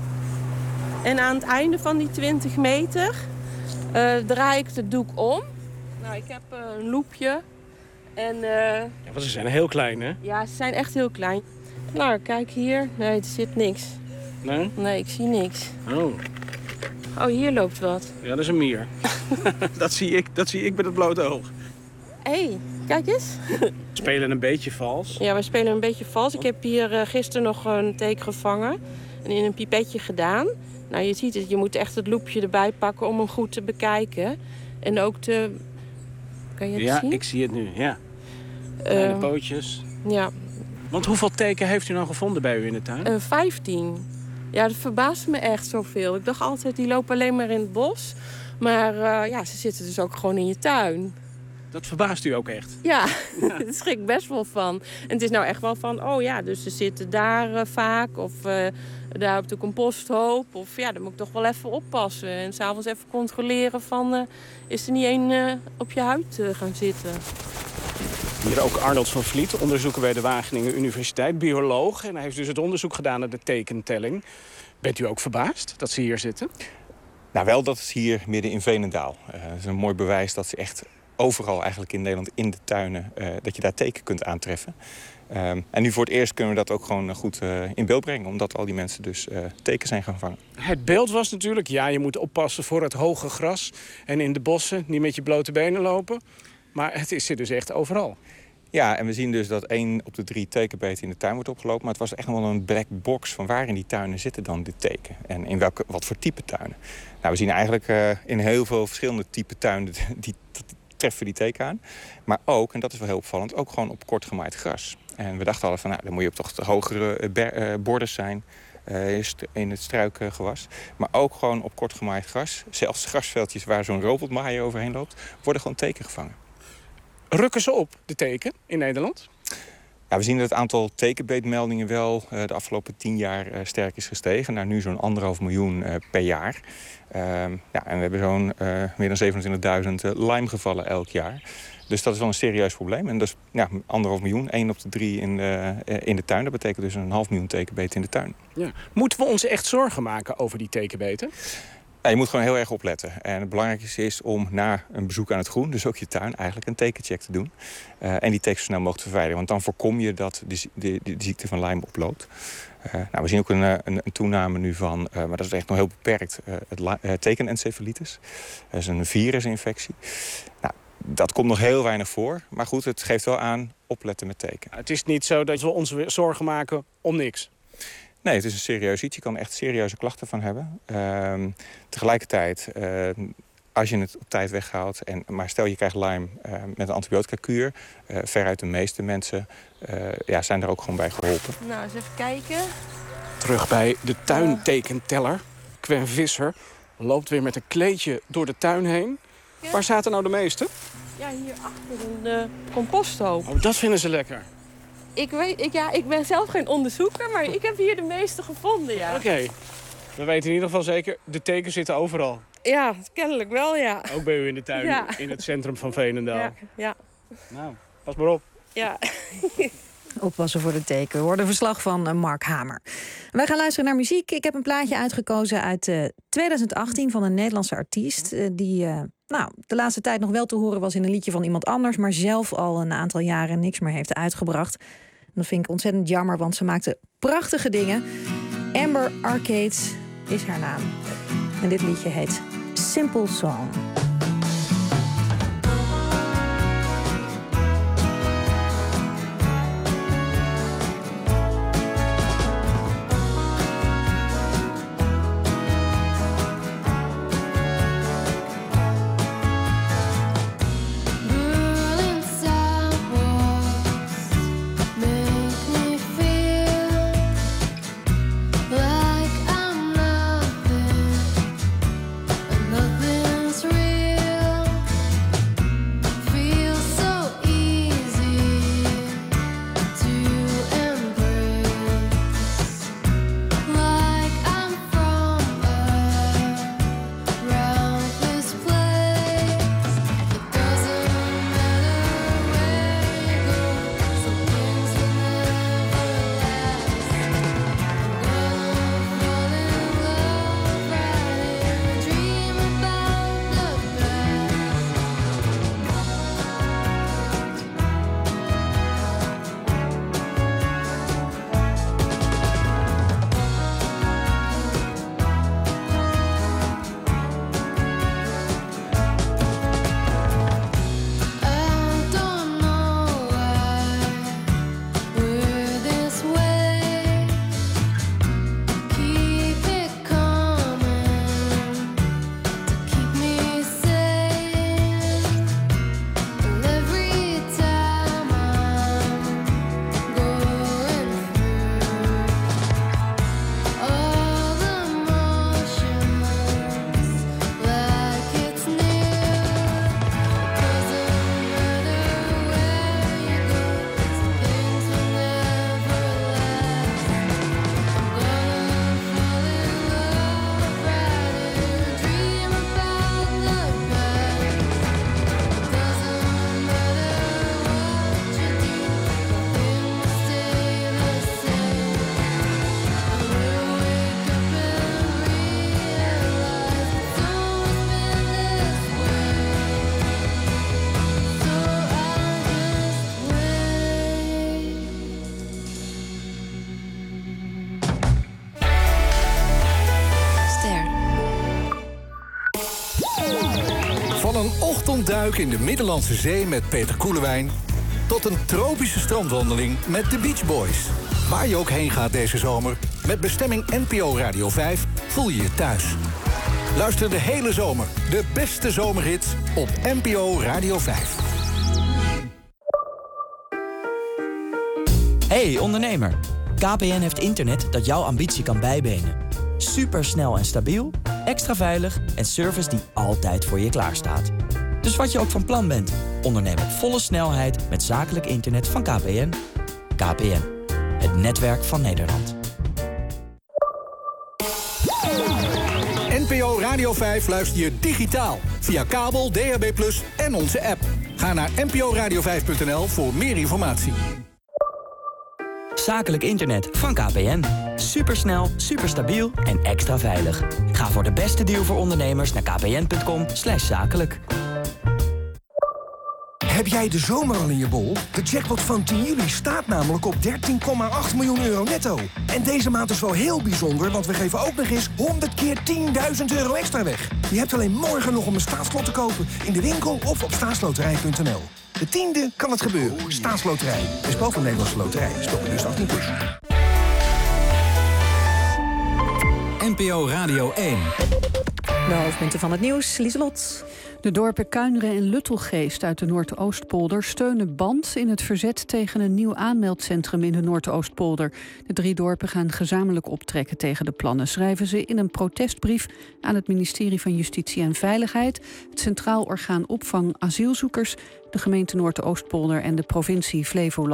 En aan het einde van die twintig meter uh, draai ik de doek om. Nou, ik heb uh, een loepje. En, uh, ja, want ze zijn heel klein, hè? Ja, ze zijn echt heel klein. Nou, kijk hier. Nee, er zit niks. Nee? Nee, ik zie niks. Oh. Oh, hier loopt wat. Ja, dat is een mier. dat, zie ik, dat zie ik met het blote oog. Hé, hey, kijk eens. We spelen een beetje vals. Ja, we spelen een beetje vals. Ik heb hier uh, gisteren nog een teek gevangen. En in een pipetje gedaan. Nou, je ziet het. Je moet echt het loepje erbij pakken om hem goed te bekijken. En ook te... Kan je het ja, zien? Ja, ik zie het nu, ja. Kleine Uh, pootjes. Ja. Want hoeveel teken heeft u nou gevonden bij u in de tuin? Uh, vijftien. Ja, dat verbaast me echt zoveel. Ik dacht altijd, die lopen alleen maar in het bos. Maar uh, ja, ze zitten dus ook gewoon in je tuin. Dat verbaast u ook echt? Ja, ja. Daar schrik ik best wel van. En het is nou echt wel van, oh ja, dus ze zitten daar uh, vaak. Of uh, daar op de composthoop. Of ja, dan moet ik toch wel even oppassen. En s'avonds even controleren van, uh, is er niet één uh, op je huid uh, gaan zitten. Hier ook Arnold van Vliet, onderzoeker bij de Wageningen Universiteit, bioloog. En hij heeft dus het onderzoek gedaan naar de tekentelling. Bent u ook verbaasd dat ze hier zitten? Nou, wel dat het hier midden in Veenendaal. Uh, dat is een mooi bewijs dat ze echt overal eigenlijk in Nederland in de tuinen... Uh, dat je daar teken kunt aantreffen. Um, en nu voor het eerst kunnen we dat ook gewoon goed uh, in beeld brengen. Omdat al die mensen dus uh, teken zijn gaan vangen. Het beeld was natuurlijk, ja, je moet oppassen voor het hoge gras. En in de bossen niet met je blote benen lopen. Maar het is er dus echt overal. Ja, en we zien dus dat één op de drie tekenbeten in de tuin wordt opgelopen. Maar het was echt nog wel een black box van waar in die tuinen zitten dan dit teken. En in welke, wat voor type tuinen. Nou, we zien eigenlijk uh, in heel veel verschillende type tuinen die, die, die treffen die teken aan. Maar ook, en dat is wel heel opvallend, ook gewoon op kort gemaaid gras. En we dachten al van, nou, dan moet je op toch de hogere ber, uh, borders zijn. Uh, in het struikgewas. Maar ook gewoon op kort gemaaid gras. Zelfs grasveldjes waar zo'n robotmaaier overheen loopt, worden gewoon teken gevangen. Rukken ze op, de teken, in Nederland? Ja, we zien dat het aantal tekenbeetmeldingen wel uh, de afgelopen tien jaar uh, sterk is gestegen. Naar nu zo'n anderhalf miljoen uh, per jaar. Uh, ja, en we hebben zo'n uh, meer dan zevenentwintigduizend uh, Lyme-gevallen elk jaar. Dus dat is wel een serieus probleem. En dat is ja, anderhalf miljoen, één op de drie in de, uh, in de tuin. Dat betekent dus een half miljoen tekenbeten in de tuin. Ja. Moeten we ons echt zorgen maken over die tekenbeten? Ja, je moet gewoon heel erg opletten. En het belangrijkste is om na een bezoek aan het groen, dus ook je tuin, eigenlijk een tekencheck te doen. Uh, en die teken zo snel mogelijk te verwijderen. Want dan voorkom je dat de, de, de, de ziekte van Lyme oploopt. Uh, nou, we zien ook een, een, een toename nu van, uh, maar dat is echt nog heel beperkt, uh, het uh, tekenencefalitis. Dat is een virusinfectie. Nou, dat komt nog heel weinig voor. Maar goed, het geeft wel aan opletten met teken. Het is niet zo dat we ons zorgen maken om niks. Nee, het is een serieus iets. Je kan er echt serieuze klachten van hebben. Uh, tegelijkertijd, uh, als je het op tijd weghaalt... En, maar stel je krijgt Lyme uh, met een antibiotica-kuur... Uh, veruit de meeste mensen uh, ja, zijn er ook gewoon bij geholpen. Nou, eens even kijken. Terug bij de tuintekenteller. Gwen Visser loopt weer met een kleedje door de tuin heen. Ja. Waar zaten nou de meeste? Ja, hier achter in de composthoop. Oh, dat vinden ze lekker. Ik, weet, ik, ja, ik ben zelf geen onderzoeker, maar ik heb hier de meeste gevonden, ja. Oké. Okay. We weten in ieder geval zeker, de tekens zitten overal. Ja, kennelijk wel, ja. Ook bij u in de tuin, ja. In het centrum van Veenendaal. Ja, ja. Nou, pas maar op. Ja. Oppassen voor de teken. We hoorden verslag van Mark Hamer. Wij gaan luisteren naar muziek. Ik heb een plaatje uitgekozen uit uh, twintig achttien van een Nederlandse artiest. Uh, die uh, nou, de laatste tijd nog wel te horen was in een liedje van iemand anders, maar zelf al een aantal jaren niks meer heeft uitgebracht. En dat vind ik ontzettend jammer, want ze maakte prachtige dingen. Amber Arcade is haar naam. En dit liedje heet Simple Song. Duik in de Middellandse Zee met Peter Koelewijn, tot een tropische strandwandeling met de Beach Boys. Waar je ook heen gaat deze zomer, met bestemming N P O Radio vijf voel je je thuis. Luister de hele zomer de beste zomerhits op N P O Radio vijf. Hey ondernemer, K P N heeft internet dat jouw ambitie kan bijbenen. Supersnel en stabiel, extra veilig en service die altijd voor je klaarstaat. Dus wat je ook van plan bent, onderneem op volle snelheid met zakelijk internet van K P N. K P N, het netwerk van Nederland. N P O Radio vijf luister je digitaal, via kabel, D H B plus, en onze app. Ga naar n p o radio vijf punt n l voor meer informatie. Zakelijk internet van K P N. Supersnel, superstabiel en extra veilig. Ga voor de beste deal voor ondernemers naar kpn.com slash zakelijk. Heb jij de zomer al in je bol? De jackpot van tien juli staat namelijk op dertien komma acht miljoen euro netto. En deze maand is wel heel bijzonder, want we geven ook nog eens honderd keer tienduizend euro extra weg. Je hebt alleen morgen nog om een staatslot te kopen in de winkel of op staatsloterij punt n l. De tiende kan het gebeuren. Staatsloterij. De spel van Nederlandse Loterij. Speel bewust achttien plus. N P O Radio één. De hoofdpunten van het nieuws, Lieselot. De dorpen Kuinre en Luttelgeest uit de Noordoostpolder steunen Band in het verzet tegen een nieuw aanmeldcentrum in de Noordoostpolder. De drie dorpen gaan gezamenlijk optrekken tegen de plannen, schrijven ze in een protestbrief aan het ministerie van Justitie en Veiligheid, het Centraal Orgaan Opvang Asielzoekers, de gemeente Noordoostpolder en de provincie Flevoland.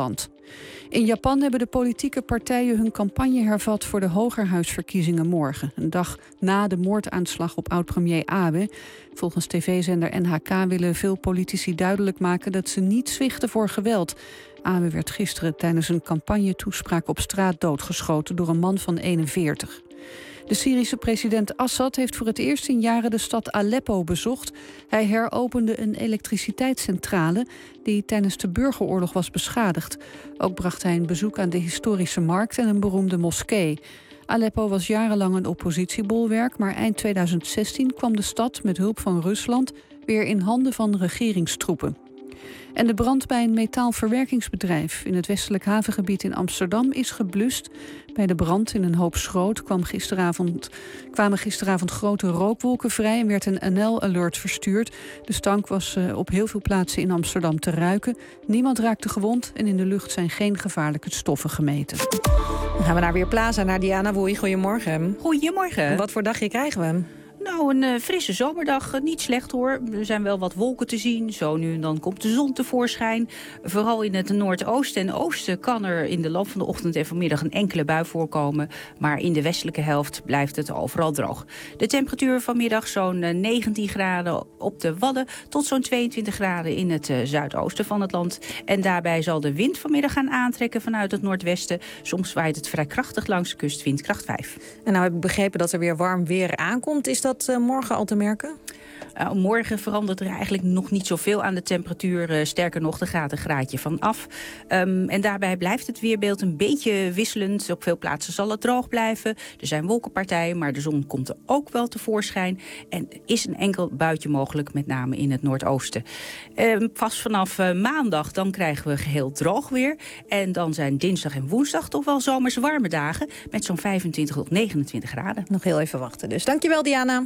In Japan hebben de politieke partijen hun campagne hervat voor de Hogerhuisverkiezingen morgen. Een dag na de moordaanslag op oud-premier Abe. Volgens tv-zender N H K willen veel politici duidelijk maken dat ze niet zwichten voor geweld. Abe werd gisteren tijdens een campagnetoespraak op straat doodgeschoten door een man van eenenveertig. De Syrische president Assad heeft voor het eerst in jaren de stad Aleppo bezocht. Hij heropende een elektriciteitscentrale die tijdens de burgeroorlog was beschadigd. Ook bracht hij een bezoek aan de historische markt en een beroemde moskee. Aleppo was jarenlang een oppositiebolwerk, maar eind tweeduizend zestien kwam de stad met hulp van Rusland weer in handen van regeringstroepen. En de brand bij een metaalverwerkingsbedrijf in het westelijk havengebied in Amsterdam is geblust. Bij de brand in een hoop schroot kwam gisteravond, kwamen gisteravond grote rookwolken vrij en werd een N L-alert verstuurd. De stank was uh, op heel veel plaatsen in Amsterdam te ruiken. Niemand raakte gewond en in de lucht zijn geen gevaarlijke stoffen gemeten. Dan gaan we naar Weerplaza, naar Diana Woei. Goedemorgen. Goedemorgen. Wat voor dagje krijgen we? Nou, een uh, frisse zomerdag. Niet slecht hoor. Er zijn wel wat wolken te zien. Zo nu en dan komt de zon tevoorschijn. Vooral in het noordoosten en oosten kan er in de loop van de ochtend en vanmiddag een enkele bui voorkomen. Maar in de westelijke helft blijft het overal droog. De temperatuur vanmiddag zo'n uh, negentien graden op de Wadden tot zo'n tweeëntwintig graden in het uh, zuidoosten van het land. En daarbij zal de wind vanmiddag gaan aantrekken vanuit het noordwesten. Soms waait het vrij krachtig langs de kust, windkracht vijf. En nou heb ik begrepen dat er weer warm weer aankomt. Is dat Uh, morgen al te merken? Uh, morgen verandert er eigenlijk nog niet zoveel aan de temperatuur. Uh, sterker nog, er gaat een graadje van af. Um, en daarbij blijft het weerbeeld een beetje wisselend. Op veel plaatsen zal het droog blijven. Er zijn wolkenpartijen, maar de zon komt er ook wel tevoorschijn. En er is een enkel buitje mogelijk, met name in het noordoosten. Um, vast vanaf uh, maandag, dan krijgen we geheel droog weer. En dan zijn dinsdag en woensdag toch wel zomers warme dagen. Met zo'n vijfentwintig tot negenentwintig graden. Nog heel even wachten dus. Dankjewel, Diana.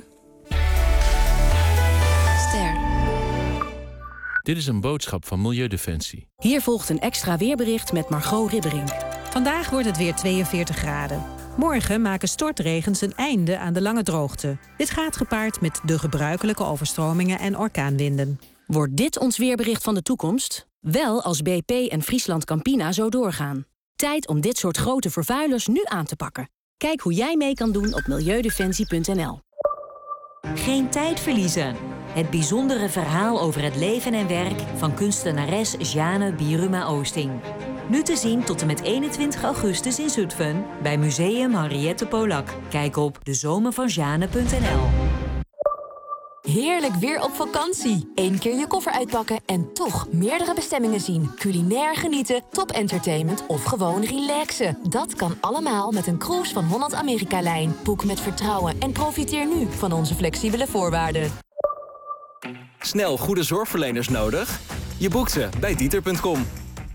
Dit is een boodschap van Milieudefensie. Hier volgt een extra weerbericht met Margot Ribberink. Vandaag wordt het weer tweeënveertig graden. Morgen maken stortregens een einde aan de lange droogte. Dit gaat gepaard met de gebruikelijke overstromingen en orkaanwinden. Wordt dit ons weerbericht van de toekomst? Wel als B P en Friesland Campina zo doorgaan. Tijd om dit soort grote vervuilers nu aan te pakken. Kijk hoe jij mee kan doen op milieudefensie punt n l. Geen tijd verliezen. Het bijzondere verhaal over het leven en werk van kunstenares Jeanne Bieruma-Oosting. Nu te zien tot en met eenentwintig augustus in Zutphen bij Museum Henriette Polak. Kijk op de zomer van jeanne punt n l. Heerlijk weer op vakantie. Eén keer je koffer uitpakken en toch meerdere bestemmingen zien. Culinair genieten, top entertainment of gewoon relaxen. Dat kan allemaal met een cruise van Holland-Amerika-lijn. Boek met vertrouwen en profiteer nu van onze flexibele voorwaarden. Snel goede zorgverleners nodig? Je boekt ze bij Dieter punt com.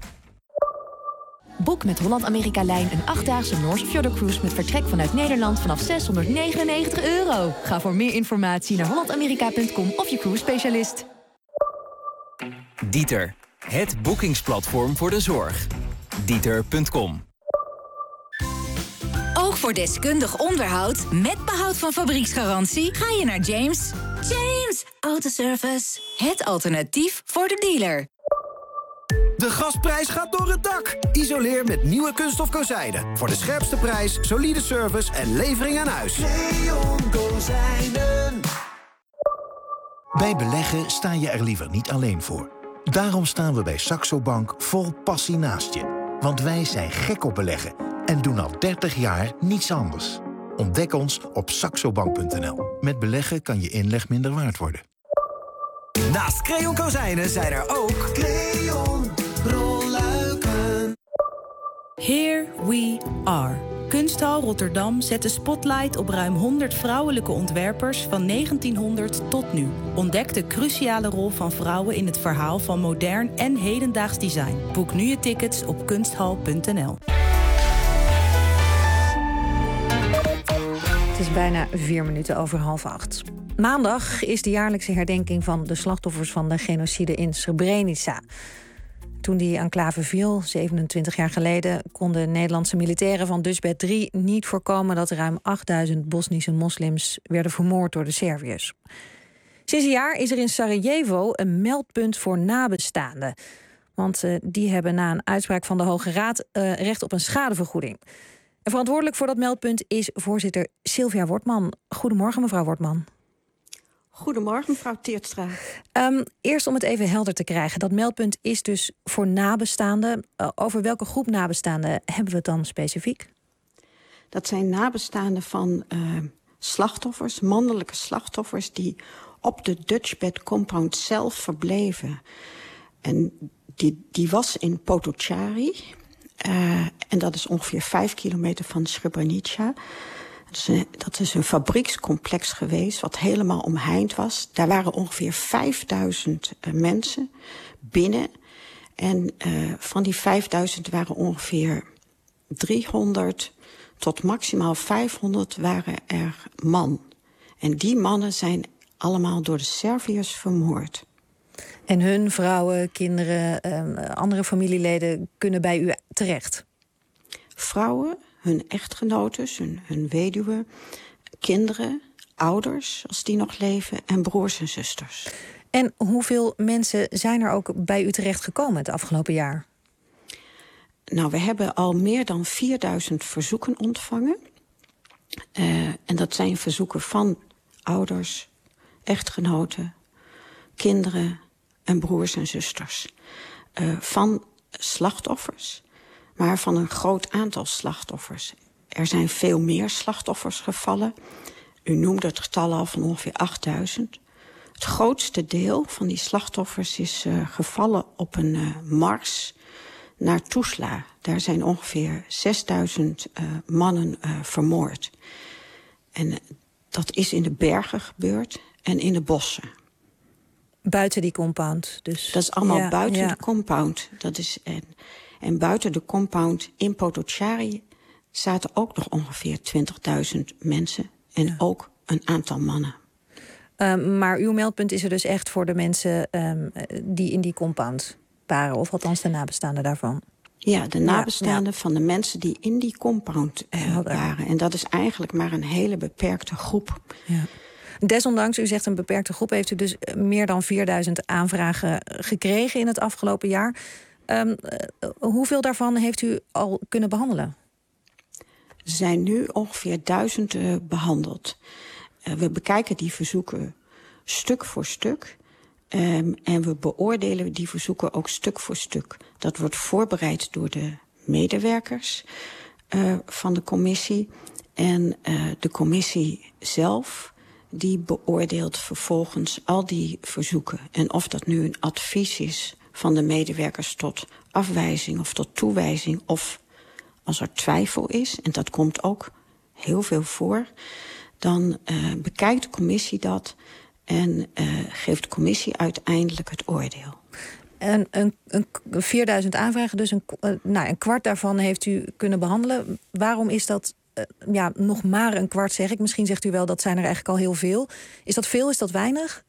Boek met Holland-Amerika-lijn een achtdaagse Noorse Fjorder-cruise met vertrek vanuit Nederland vanaf zeshonderdnegenennegentig euro. Ga voor meer informatie naar holland amerika punt com of je cruise-specialist. Dieter, het boekingsplatform voor de zorg. Dieter punt com. Ook voor deskundig onderhoud met behoud van fabrieksgarantie ga je naar James. James Autoservice, het alternatief voor de dealer. De gasprijs gaat door het dak. Isoleer met nieuwe kunststof kozijnen. Voor de scherpste prijs, solide service en levering aan huis. Leon Kozijnen. Bij beleggen sta je er liever niet alleen voor. Daarom staan we bij Saxo Bank vol passie naast je. Want wij zijn gek op beleggen en doen al dertig jaar niets anders. Ontdek ons op saxo bank punt n l. Met beleggen kan je inleg minder waard worden. Naast Creon Kozijnen zijn er ook Creon rolluiken. Here we are. Kunsthal Rotterdam zet de spotlight op ruim honderd vrouwelijke ontwerpers van negentienhonderd tot nu. Ontdek de cruciale rol van vrouwen in het verhaal van modern en hedendaags design. Boek nu je tickets op kunsthal punt n l. Het is bijna vier minuten over half acht. Maandag is de jaarlijkse herdenking van de slachtoffers van de genocide in Srebrenica. Toen die enclave viel, zevenentwintig jaar geleden, konden Nederlandse militairen van Dutchbat drie niet voorkomen dat ruim achtduizend Bosnische moslims werden vermoord door de Serviërs. Sinds een jaar is er in Sarajevo een meldpunt voor nabestaanden. Want uh, die hebben na een uitspraak van de Hoge Raad uh, recht op een schadevergoeding. En verantwoordelijk voor dat meldpunt is voorzitter Sylvia Wortman. Goedemorgen, mevrouw Wortman. Goedemorgen, mevrouw Teertstra. Um, eerst om het even helder te krijgen. Dat meldpunt is dus voor nabestaanden. Uh, over welke groep nabestaanden hebben we het dan specifiek? Dat zijn nabestaanden van uh, slachtoffers, mannelijke slachtoffers, die op de Dutchbed Compound zelf verbleven. En die, die was in Potocari. Uh, en dat is ongeveer vijf kilometer van Srebrenica. Dat is, een, dat is een fabriekscomplex geweest wat helemaal omheind was. Daar waren ongeveer vijfduizend uh, mensen binnen. En uh, van die vijfduizend waren ongeveer driehonderd tot maximaal vijfhonderd waren er man. En die mannen zijn allemaal door de Serviërs vermoord. En hun vrouwen, kinderen, uh, andere familieleden kunnen bij u terecht? Vrouwen, hun echtgenoten, hun, hun weduwen, kinderen, ouders als die nog leven en broers en zusters. En hoeveel mensen zijn er ook bij u terecht gekomen het afgelopen jaar? Nou, we hebben al meer dan vierduizend verzoeken ontvangen. Uh, en dat zijn verzoeken van ouders, echtgenoten, kinderen en broers en zusters. Uh, van slachtoffers, maar van een groot aantal slachtoffers. Er zijn veel meer slachtoffers gevallen. U noemde het getal al van ongeveer achtduizend. Het grootste deel van die slachtoffers is uh, gevallen op een uh, mars naar Tuzla. Daar zijn ongeveer zesduizend uh, mannen uh, vermoord. En uh, dat is in de bergen gebeurd en in de bossen. Buiten die compound dus? Dat is allemaal ja, buiten ja. de compound. Dat is, en, en buiten de compound in Potocari zaten ook nog ongeveer twintigduizend mensen. En ja. ook een aantal mannen. Um, maar uw meldpunt is er dus echt voor de mensen um, die in die compound waren. Of althans de nabestaanden daarvan. Ja, de nabestaanden ja, ja. van de mensen die in die compound uh, waren. En dat is eigenlijk maar een hele beperkte groep. Ja. Desondanks, u zegt een beperkte groep, heeft u dus meer dan vierduizend aanvragen gekregen in het afgelopen jaar. Um, uh, hoeveel daarvan heeft u al kunnen behandelen? Er zijn nu ongeveer duizend uh, behandeld. Uh, we bekijken die verzoeken stuk voor stuk. Um, en we beoordelen die verzoeken ook stuk voor stuk. Dat wordt voorbereid door de medewerkers uh, van de commissie. En uh, de commissie zelf, die beoordeelt vervolgens al die verzoeken. En of dat nu een advies is van de medewerkers tot afwijzing of tot toewijzing, of als er twijfel is, en dat komt ook heel veel voor, dan uh, bekijkt de commissie dat en uh, geeft de commissie uiteindelijk het oordeel. En een, een, vierduizend aanvragen, dus een, uh, nou, een kwart daarvan heeft u kunnen behandelen. Waarom is dat uh, ja, nog maar een kwart, zeg ik? Misschien zegt u wel, dat zijn er eigenlijk al heel veel. Is dat veel, is dat weinig?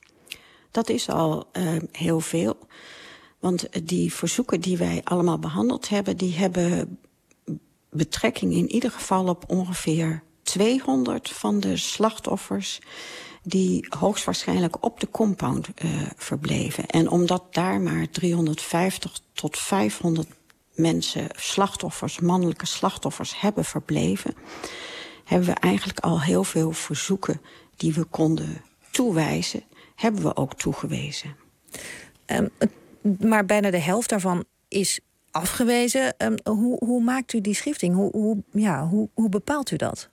Dat is al uh, heel veel. Want die verzoeken die wij allemaal behandeld hebben, die hebben betrekking in ieder geval op ongeveer tweehonderd van de slachtoffers die hoogstwaarschijnlijk op de compound uh, verbleven. En omdat daar maar driehonderdvijftig tot vijfhonderd mensen, slachtoffers, mannelijke slachtoffers hebben verbleven, hebben we eigenlijk al heel veel verzoeken die we konden toewijzen, hebben we ook toegewezen. Um, maar bijna de helft daarvan is afgewezen. Um, hoe, hoe maakt u die schifting? Hoe, hoe, ja, hoe, hoe bepaalt u dat?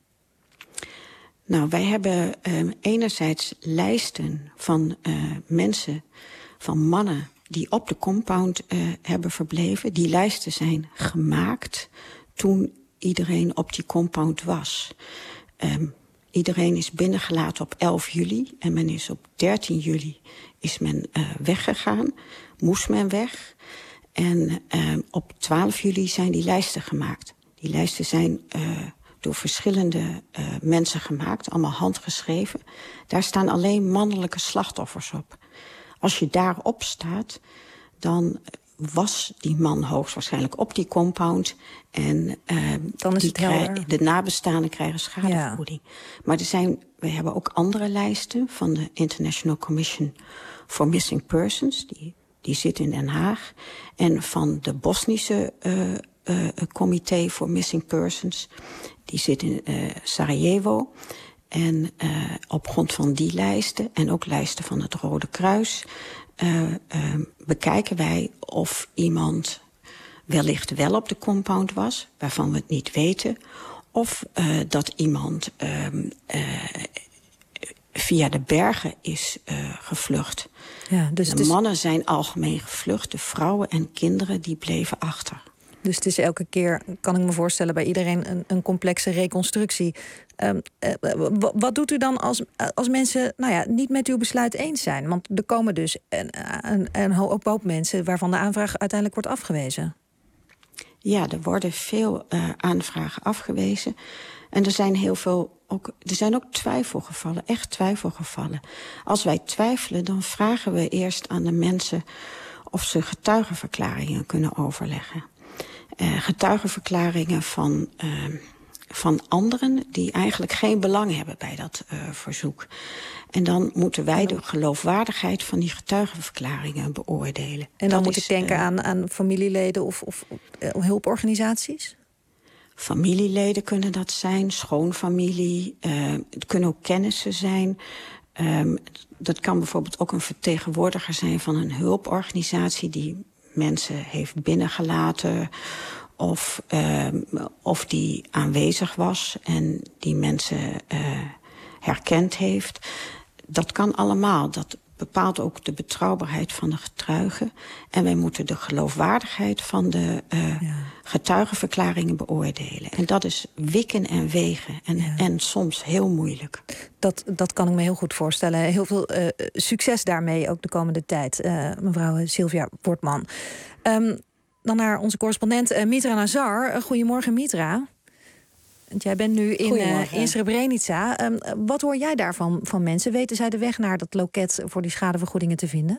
Nou, wij hebben uh, enerzijds lijsten van uh, mensen, van mannen die op de compound uh, hebben verbleven. Die lijsten zijn gemaakt toen iedereen op die compound was. Um, iedereen is binnengelaten op elf juli en men is op dertien juli is men uh, weggegaan, moest men weg. En uh, op twaalf juli zijn die lijsten gemaakt. Die lijsten zijn uh, door verschillende uh, mensen gemaakt, allemaal handgeschreven. Daar staan alleen mannelijke slachtoffers op. Als je daarop staat, dan was die man hoogstwaarschijnlijk op die compound. En uh, dan is die het helder. de nabestaanden krijgen schadevergoeding. Ja. Maar er zijn, we hebben ook andere lijsten van de International Commission for Missing Persons. Die die zit in Den Haag. En van de Bosnische uh, uh, Comité for Missing Persons, die zit in uh, Sarajevo. En uh, op grond van die lijsten en ook lijsten van het Rode Kruis uh, uh, bekijken wij of iemand wellicht wel op de compound was, waarvan we het niet weten, of uh, dat iemand uh, uh, via de bergen is uh, gevlucht. Ja, dus de is... mannen zijn algemeen gevlucht, de vrouwen en kinderen die bleven achter. Dus het is elke keer, kan ik me voorstellen, bij iedereen een, een complexe reconstructie. Um, uh, wat doet u dan als, als mensen nou ja, niet met uw besluit eens zijn? Want er komen dus een, een, een hoop mensen waarvan de aanvraag uiteindelijk wordt afgewezen. Ja, er worden veel uh, aanvragen afgewezen. En er zijn heel veel, ook, er zijn ook twijfelgevallen, echt twijfelgevallen. Als wij twijfelen, dan vragen we eerst aan de mensen of ze getuigenverklaringen kunnen overleggen. Uh, getuigenverklaringen van, uh, van anderen die eigenlijk geen belang hebben bij dat uh, verzoek. En dan moeten wij de geloofwaardigheid van die getuigenverklaringen beoordelen. En dan dat moet is, ik denken uh, aan, aan familieleden of, of uh, hulporganisaties? Familieleden kunnen dat zijn, schoonfamilie. Uh, het kunnen ook kennissen zijn. Um, dat kan bijvoorbeeld ook een vertegenwoordiger zijn van een hulporganisatie die mensen heeft binnengelaten of, uh, of die aanwezig was en die mensen uh, herkend heeft. Dat kan allemaal. Dat bepaalt ook de betrouwbaarheid van de getuigen. En wij moeten de geloofwaardigheid van de uh, ja. getuigenverklaringen beoordelen. En dat is wikken en wegen. En, ja. en soms heel moeilijk. Dat, dat kan ik me heel goed voorstellen. Heel veel uh, succes daarmee ook de komende tijd. Uh, mevrouw Sylvia Wortman. Um, dan naar onze correspondent uh, Mitra Nazar. Uh, goedemorgen, Mitra. Want jij bent nu in, uh, in Srebrenica. Um, wat hoor jij daarvan van mensen? Weten zij de weg naar dat loket voor die schadevergoedingen te vinden?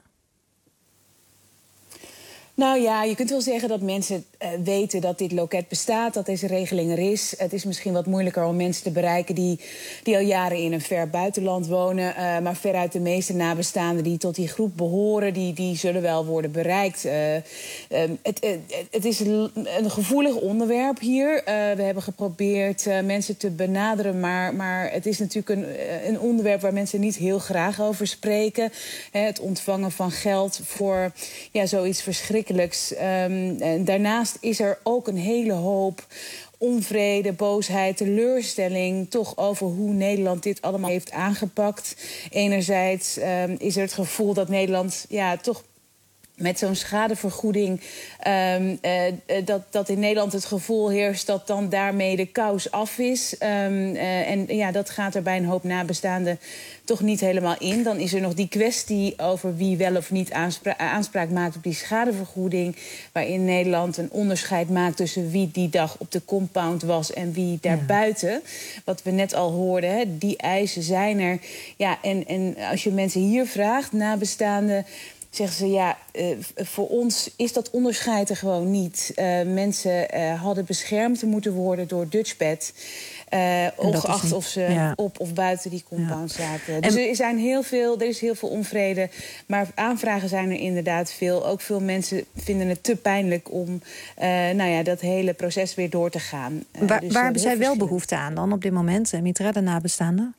Nou ja, je kunt wel zeggen dat mensen uh, weten dat dit loket bestaat, dat deze regeling er is. Het is misschien wat moeilijker om mensen te bereiken die, die al jaren in een ver buitenland wonen. Uh, maar veruit de meeste nabestaanden die tot die groep behoren, die, die zullen wel worden bereikt. Uh, uh, het, uh, het is een, een gevoelig onderwerp hier. Uh, we hebben geprobeerd uh, mensen te benaderen, maar, maar het is natuurlijk een, een onderwerp waar mensen niet heel graag over spreken. Hè, het ontvangen van geld voor ja, zoiets verschrikkelijks. Um, en daarnaast is er ook een hele hoop onvrede, boosheid, teleurstelling toch over hoe Nederland dit allemaal heeft aangepakt. Enerzijds um, is er het gevoel dat Nederland ja, toch met zo'n schadevergoeding, um, uh, dat, dat in Nederland het gevoel heerst dat dan daarmee de kous af is. Um, uh, en ja, dat gaat er bij een hoop nabestaanden toch niet helemaal in. Dan is er nog die kwestie over wie wel of niet aanspra- aanspraak maakt op die schadevergoeding, waarin Nederland een onderscheid maakt tussen wie die dag op de compound was en wie daarbuiten. Ja. Wat we net al hoorden, hè, die eisen zijn er. Ja, en, en als je mensen hier vraagt, nabestaanden, zeggen ze, ja, uh, voor ons is dat onderscheid er gewoon niet. Uh, mensen uh, hadden beschermd moeten worden door Dutchbed. Uh, ongeacht niet, of ze ja. op of buiten die compound ja. zaten. Dus en er, zijn heel veel, er is heel veel onvrede. Maar aanvragen zijn er inderdaad veel. Ook veel mensen vinden het te pijnlijk om uh, nou ja, dat hele proces weer door te gaan. Uh, waar dus, waar hebben zij wel behoefte aan dan op dit moment, Mitra, de nabestaanden?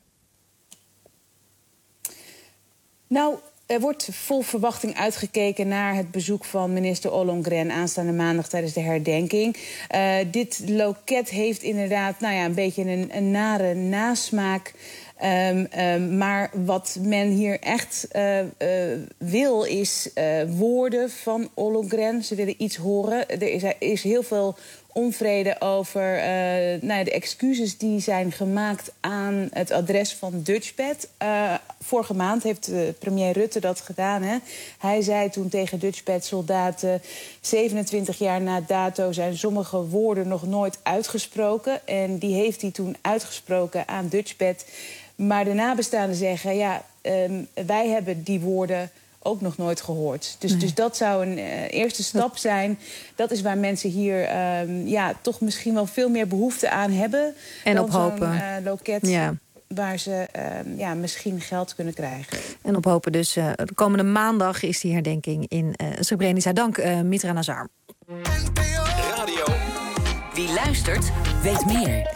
Nou, er wordt vol verwachting uitgekeken naar het bezoek van minister Ollongren aanstaande maandag tijdens de herdenking. Uh, dit loket heeft inderdaad nou ja, een beetje een, een nare nasmaak. Um, um, maar wat men hier echt uh, uh, wil is uh, woorden van Ollongren. Ze willen iets horen. Er is, er is heel veel onvrede over uh, nou ja, de excuses die zijn gemaakt aan het adres van Dutchbed. Uh, vorige maand heeft uh, premier Rutte dat gedaan. Hè? Hij zei toen tegen Dutchbed-soldaten, zevenentwintig jaar na dato zijn sommige woorden nog nooit uitgesproken. En die heeft hij toen uitgesproken aan Dutchbed. Maar de nabestaanden zeggen, ja, um, wij hebben die woorden ook nog nooit gehoord. Dus, nee. dus dat zou een uh, eerste stap zijn. Dat is waar mensen hier um, ja, toch misschien wel veel meer behoefte aan hebben. En op hopen. Uh, loket. Ja. waar ze uh, ja, misschien geld kunnen krijgen. En op hopen dus, uh, de komende maandag is die herdenking in uh, Srebrenica. Dank, uh, Mitra Nazar. Radio. Wie luistert, weet meer.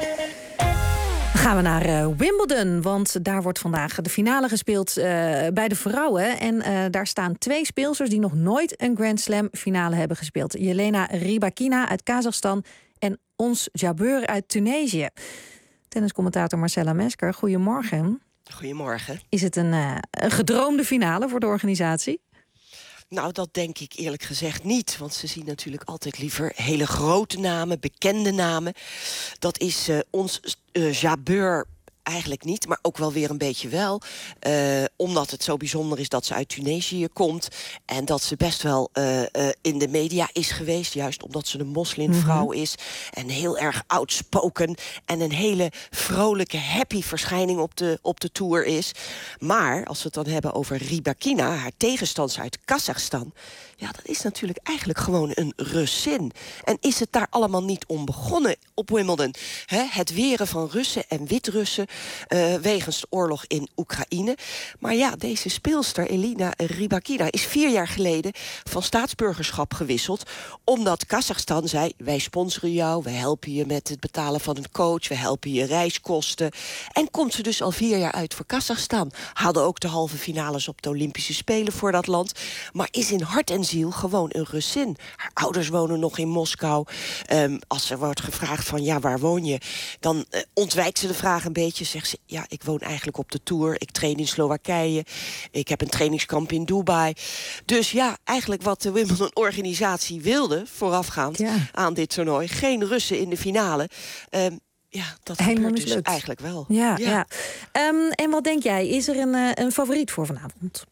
Gaan we naar uh, Wimbledon, want daar wordt vandaag de finale gespeeld uh, bij de vrouwen. En uh, daar staan twee speelsters die nog nooit een Grand Slam finale hebben gespeeld. Jelena Rybakina uit Kazachstan en Ons Jabeur uit Tunesië. Tenniscommentator Marcella Mesker, goedemorgen. Goedemorgen. Is het een, uh, een gedroomde finale voor de organisatie? Nou, dat denk ik eerlijk gezegd niet. Want ze zien natuurlijk altijd liever hele grote namen, bekende namen. Dat is uh, Ons uh, Jabeur eigenlijk niet, maar ook wel weer een beetje wel. Uh, omdat het zo bijzonder is dat ze uit Tunesië komt. En dat ze best wel uh, uh, in de media is geweest. Juist omdat ze een moslimvrouw mm-hmm. is. En heel erg outspoken. En een hele vrolijke, happy verschijning op de, op de tour is. Maar als we het dan hebben over Rybakina, haar tegenstander uit Kazachstan. Ja, dat is natuurlijk eigenlijk gewoon een Russin. En is het daar allemaal niet om begonnen op Wimbledon? He, het weren van Russen en Wit-Russen uh, wegens de oorlog in Oekraïne. Maar ja, deze speelster, Elina Rybakina, is vier jaar geleden van staatsburgerschap gewisseld. Omdat Kazachstan zei, wij sponsoren jou, we helpen je met het betalen van een coach, we helpen je reiskosten. En komt ze dus al vier jaar uit voor Kazachstan. Hadden ook de halve finales op de Olympische Spelen voor dat land. Maar is in hart en ziel gewoon een Russin. Haar ouders wonen nog in Moskou. Um, als er wordt gevraagd van, ja, waar woon je? Dan uh, ontwijkt ze de vraag een beetje. Zegt ze, ja, ik woon eigenlijk op de Tour. Ik train in Slowakije. Ik heb een trainingskamp in Dubai. Dus ja, eigenlijk wat de Wimbledon-organisatie wilde, voorafgaand ja. aan dit toernooi. Geen Russen in de finale. Um, Ja, dat helemaal gebeurt dus eigenlijk wel. Ja, ja. ja. Um, en wat denk jij? Is er een, uh, een favoriet voor vanavond?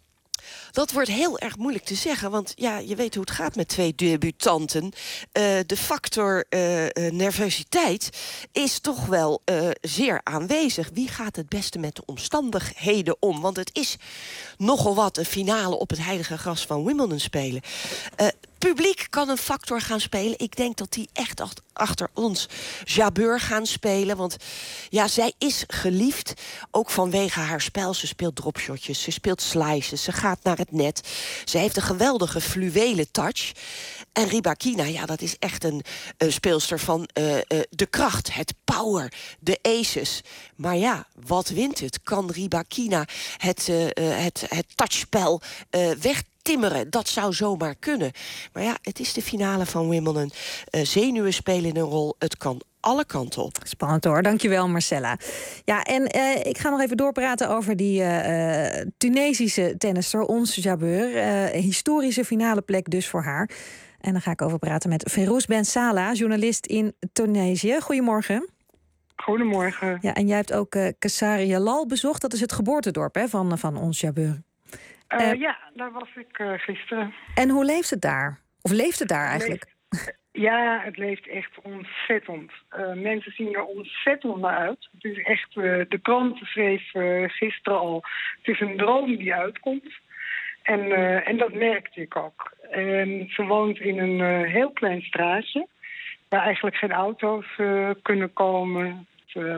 Dat wordt heel erg moeilijk te zeggen, want ja, je weet hoe het gaat met twee debutanten. Uh, de factor uh, uh, nervositeit is toch wel uh, zeer aanwezig. Wie gaat het beste met de omstandigheden om? Want het is nogal wat een finale op het heilige gras van Wimbledon spelen. Uh, publiek kan een factor gaan spelen. Ik denk dat die echt achter ons Jabeur gaan spelen. Want ja, zij is geliefd. Ook vanwege haar spel. Ze speelt dropshotjes, ze speelt slices, ze gaat naar het net. Ze heeft een geweldige fluwelen touch. En Rybakina, ja, dat is echt een, een speelster van uh, uh, de kracht, het power, de aces. Maar ja, wat wint het? Kan Rybakina het, uh, uh, het, het touchspel uh, weg timmeren, dat zou zomaar kunnen. Maar ja, het is de finale van Wimbledon. Uh, zenuwen spelen een rol. Het kan alle kanten op. Spannend hoor, dankjewel Marcella. Ja, en uh, ik ga nog even doorpraten over die uh, Tunesische tennisster, Ons Jabeur. Uh, historische finale plek dus voor haar. En dan ga ik over praten met Ferouz Ben Salah, journalist in Tunesië. Goedemorgen. Goedemorgen. Ja, en jij hebt ook uh, Qasr Jalal bezocht. Dat is het geboortedorp hè, van, van Ons Jabeur. Uh, uh, ja, daar was ik uh, gisteren. En hoe leeft het daar? Of leeft het daar eigenlijk? Leeft, ja, het leeft echt ontzettend. Uh, mensen zien er ontzettend naar uit. Het is echt, uh, de krant schreef uh, gisteren al, het is een droom die uitkomt. En, uh, en dat merkte ik ook. En ze woont in een uh, heel klein straatje, waar eigenlijk geen auto's uh, kunnen komen. Het, uh,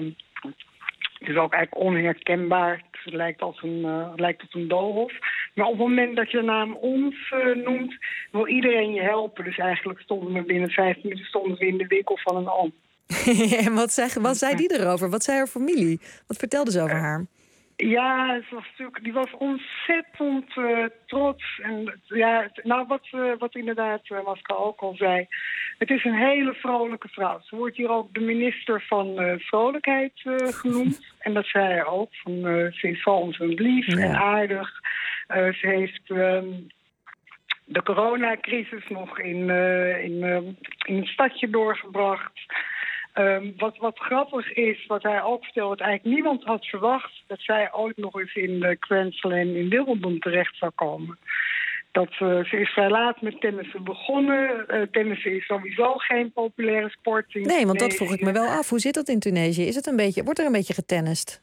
het is ook eigenlijk onherkenbaar. Het lijkt, als een, uh, het lijkt op een doolhof. Maar op het moment dat je de naam Ons uh, noemt, wil iedereen je helpen. Dus eigenlijk stonden we binnen vijf minuten stonden we in de winkel van een oom. En wat zei, wat zei die erover? Wat zei haar familie? Wat vertelde ze over haar? Ja, ze was natuurlijk, die was ontzettend uh, trots. En ja, nou wat, uh, wat inderdaad uh, Masca ook al zei. Het is een hele vrolijke vrouw. Ze wordt hier ook de minister van uh, vrolijkheid uh, genoemd. En dat zei hij ook. Van, uh, ze is zo ontzettend lief ja. en aardig. Uh, ze heeft um, de coronacrisis nog in, uh, in, uh, in een stadje doorgebracht. Um, wat, wat grappig is, wat hij ook vertelde, wat eigenlijk niemand had verwacht, dat zij ooit nog eens in de Grand Slam in Wimbledon terecht zou komen. Dat, uh, ze is vrij laat met tennissen begonnen. Uh, tennissen is sowieso geen populaire sport in Nee, want dat vroeg ik me wel af. Hoe zit dat in Tunesië? Is het een beetje, wordt er een beetje getennist?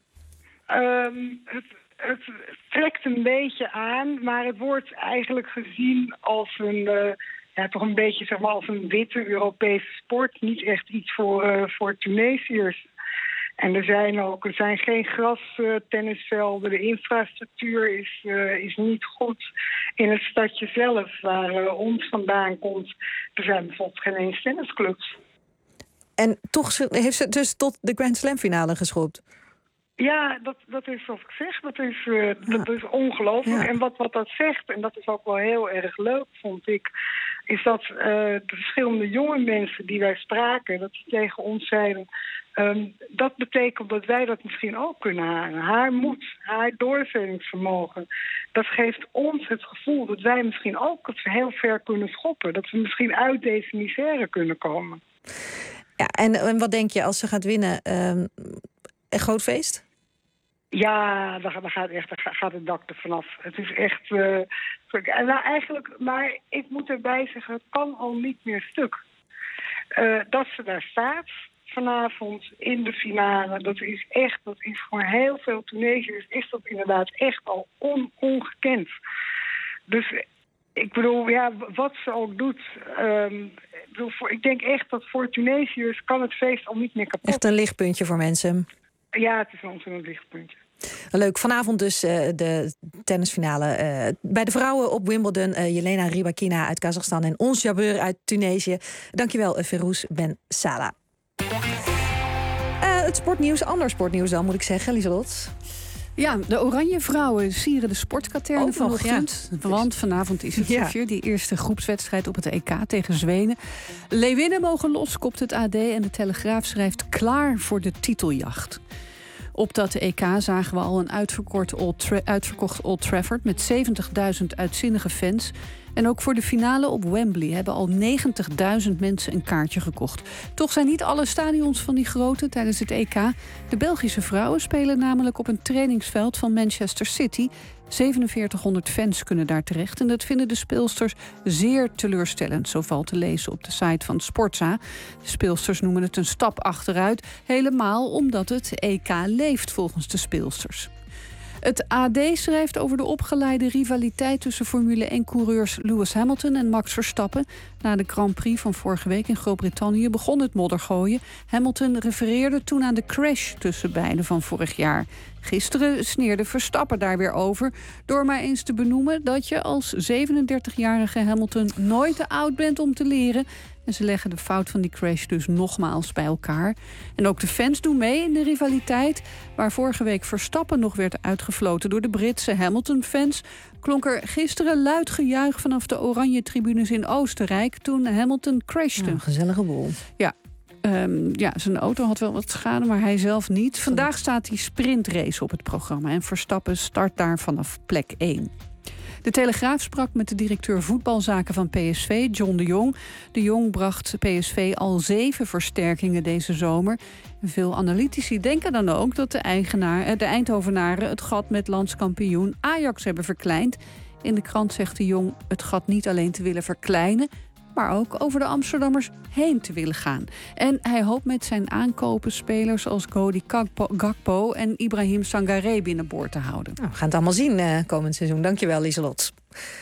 Um, het, het trekt een beetje aan, maar het wordt eigenlijk gezien als een... Uh, Ja, toch een beetje zeg maar, als een witte Europese sport. Niet echt iets voor, uh, voor Tunesiërs. En er zijn ook er zijn geen grastennisvelden. De infrastructuur is, uh, is niet goed. In het stadje zelf, waar uh, ons vandaan komt, er zijn bijvoorbeeld geen eens tennisclubs. En toch heeft ze dus tot de Grand Slam finale geschopt. Ja, dat, dat is zoals ik zeg, dat is, uh, ja. dat is ongelooflijk. Ja. En wat, wat dat zegt, en dat is ook wel heel erg leuk, vond ik, is dat uh, de verschillende jonge mensen die wij spraken, dat ze tegen ons zeiden, um, dat betekent dat wij dat misschien ook kunnen halen. Haar moed, haar doorzettingsvermogen, dat geeft ons het gevoel dat wij misschien ook het heel ver kunnen schoppen. Dat we misschien uit deze misère kunnen komen. Ja, en, en wat denk je als ze gaat winnen? Um, een groot feest? Ja, dan gaat, echt, dan gaat het dak er vanaf. Het is echt... Uh, nou, eigenlijk, maar ik moet erbij zeggen, het kan al niet meer stuk. Uh, dat ze daar staat vanavond in de finale, dat is echt, dat is voor heel veel Tunesiërs is dat inderdaad echt al on, ongekend. Dus ik bedoel, ja, wat ze ook doet, um, ik, bedoel, voor, ik denk echt dat voor Tunesiërs kan het feest al niet meer kapot. Echt een lichtpuntje voor mensen. Ja, het is een ontzettend lichtpuntje. Leuk. Vanavond dus uh, de tennisfinale uh, bij de vrouwen op Wimbledon. Uh, Jelena Rybakina uit Kazachstan en Ons Jabeur uit Tunesië. Dankjewel, uh, Ferouz Ben Salah. Uh, het sportnieuws, ander sportnieuws dan, moet ik zeggen, Lieselot. Ja, de Oranje Vrouwen sieren de sportkaterne oh, vanochtend. Ja. Want vanavond is het ja. zover, die eerste groepswedstrijd op het E K tegen Zweden. Leeuwinnen mogen los, kopt het A D en de Telegraaf schrijft klaar voor de titeljacht. Op dat E K zagen we al een uitverkocht Old, Tra- uitverkocht Old Trafford met zeventigduizend uitzinnige fans. En ook voor de finale op Wembley hebben al negentigduizend mensen een kaartje gekocht. Toch zijn niet alle stadions van die grootte tijdens het E K. De Belgische vrouwen spelen namelijk op een trainingsveld van Manchester City. zevenenveertighonderd fans kunnen daar terecht. En dat vinden de speelsters zeer teleurstellend. Zo valt te lezen op de site van Sportza. De speelsters noemen het een stap achteruit. Helemaal omdat het E K leeft volgens de speelsters. Het A D schrijft over de opgeleide rivaliteit tussen Formule één-coureurs Lewis Hamilton en Max Verstappen. Na de Grand Prix van vorige week in Groot-Brittannië begon het moddergooien. Hamilton refereerde toen aan de crash tussen beiden van vorig jaar. Gisteren sneerde Verstappen daar weer over door maar eens te benoemen dat je als zevenendertigjarige Hamilton nooit te oud bent om te leren. En ze leggen de fout van die crash dus nogmaals bij elkaar. En ook de fans doen mee in de rivaliteit. Waar vorige week Verstappen nog werd uitgefloten door de Britse Hamilton-fans, klonk er gisteren luid gejuich vanaf de oranje tribunes in Oostenrijk toen Hamilton crashte. Een gezellige boel. Ja. Um, ja, zijn auto had wel wat schade, maar hij zelf niet. Vandaag staat die sprintrace op het programma en Verstappen start daar vanaf plek één. De Telegraaf sprak met de directeur voetbalzaken van P S V, John de Jong. De Jong bracht P S V al zeven versterkingen deze zomer. Veel analytici denken dan ook dat de, eigenaar, de Eindhovenaren het gat met landskampioen Ajax hebben verkleind. In de krant zegt de Jong het gat niet alleen te willen verkleinen, maar ook over de Amsterdammers heen te willen gaan. En hij hoopt met zijn aankopen spelers als Cody Gakpo en Ibrahim Sangaré binnenboord te houden. Nou, we gaan het allemaal zien uh, komend seizoen. Dankjewel, Lieselot.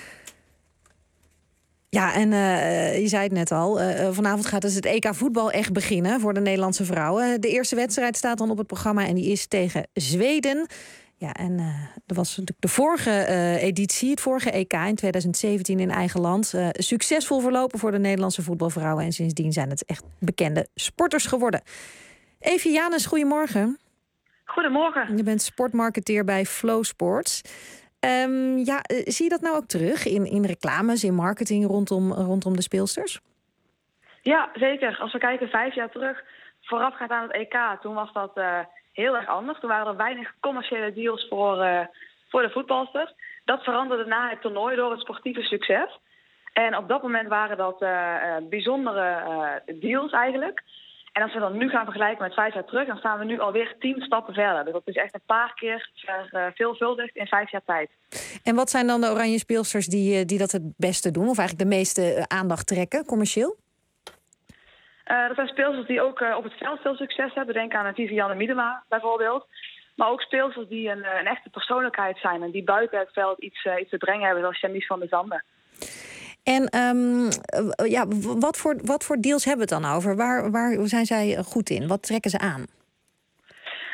Ja, en uh, je zei het net al, uh, vanavond gaat dus het E K voetbal echt beginnen voor de Nederlandse vrouwen. De eerste wedstrijd staat dan op het programma en die is tegen Zweden. Ja, en uh, er was natuurlijk de vorige uh, editie, het vorige E K in twintig zeventien in eigen land. Uh, succesvol verlopen voor de Nederlandse voetbalvrouwen. En sindsdien zijn het echt bekende sporters geworden. Evie Janus, goedemorgen. Goedemorgen. Je bent sportmarketeer bij Flow Sports. Um, ja, uh, zie je dat nou ook terug in, in reclames, in marketing rondom, rondom de speelsters? Ja, zeker. Als we kijken vijf jaar terug, voorafgaand aan het E K, toen was dat Uh... heel erg anders. Toen waren er weinig commerciële deals voor, uh, voor de voetbalsters. Dat veranderde na het toernooi door het sportieve succes. En op dat moment waren dat uh, uh, bijzondere uh, deals eigenlijk. En als we dan nu gaan vergelijken met vijf jaar terug, dan staan we nu alweer tien stappen verder. Dus dat is echt een paar keer uh, veelvuldig in vijf jaar tijd. En wat zijn dan de oranje speelsters die, die dat het beste doen? Of eigenlijk de meeste aandacht trekken, commercieel? Uh, dat zijn speelsters die ook uh, op het veld veel succes hebben. Denk aan Vivianne Miedema bijvoorbeeld. Maar ook speelsters die een, een echte persoonlijkheid zijn en die buiten het veld iets, uh, iets te brengen hebben, zoals Janice van der Zanden. En um, ja, wat, voor, wat voor deals hebben we het dan over? Waar, waar zijn zij goed in? Wat trekken ze aan?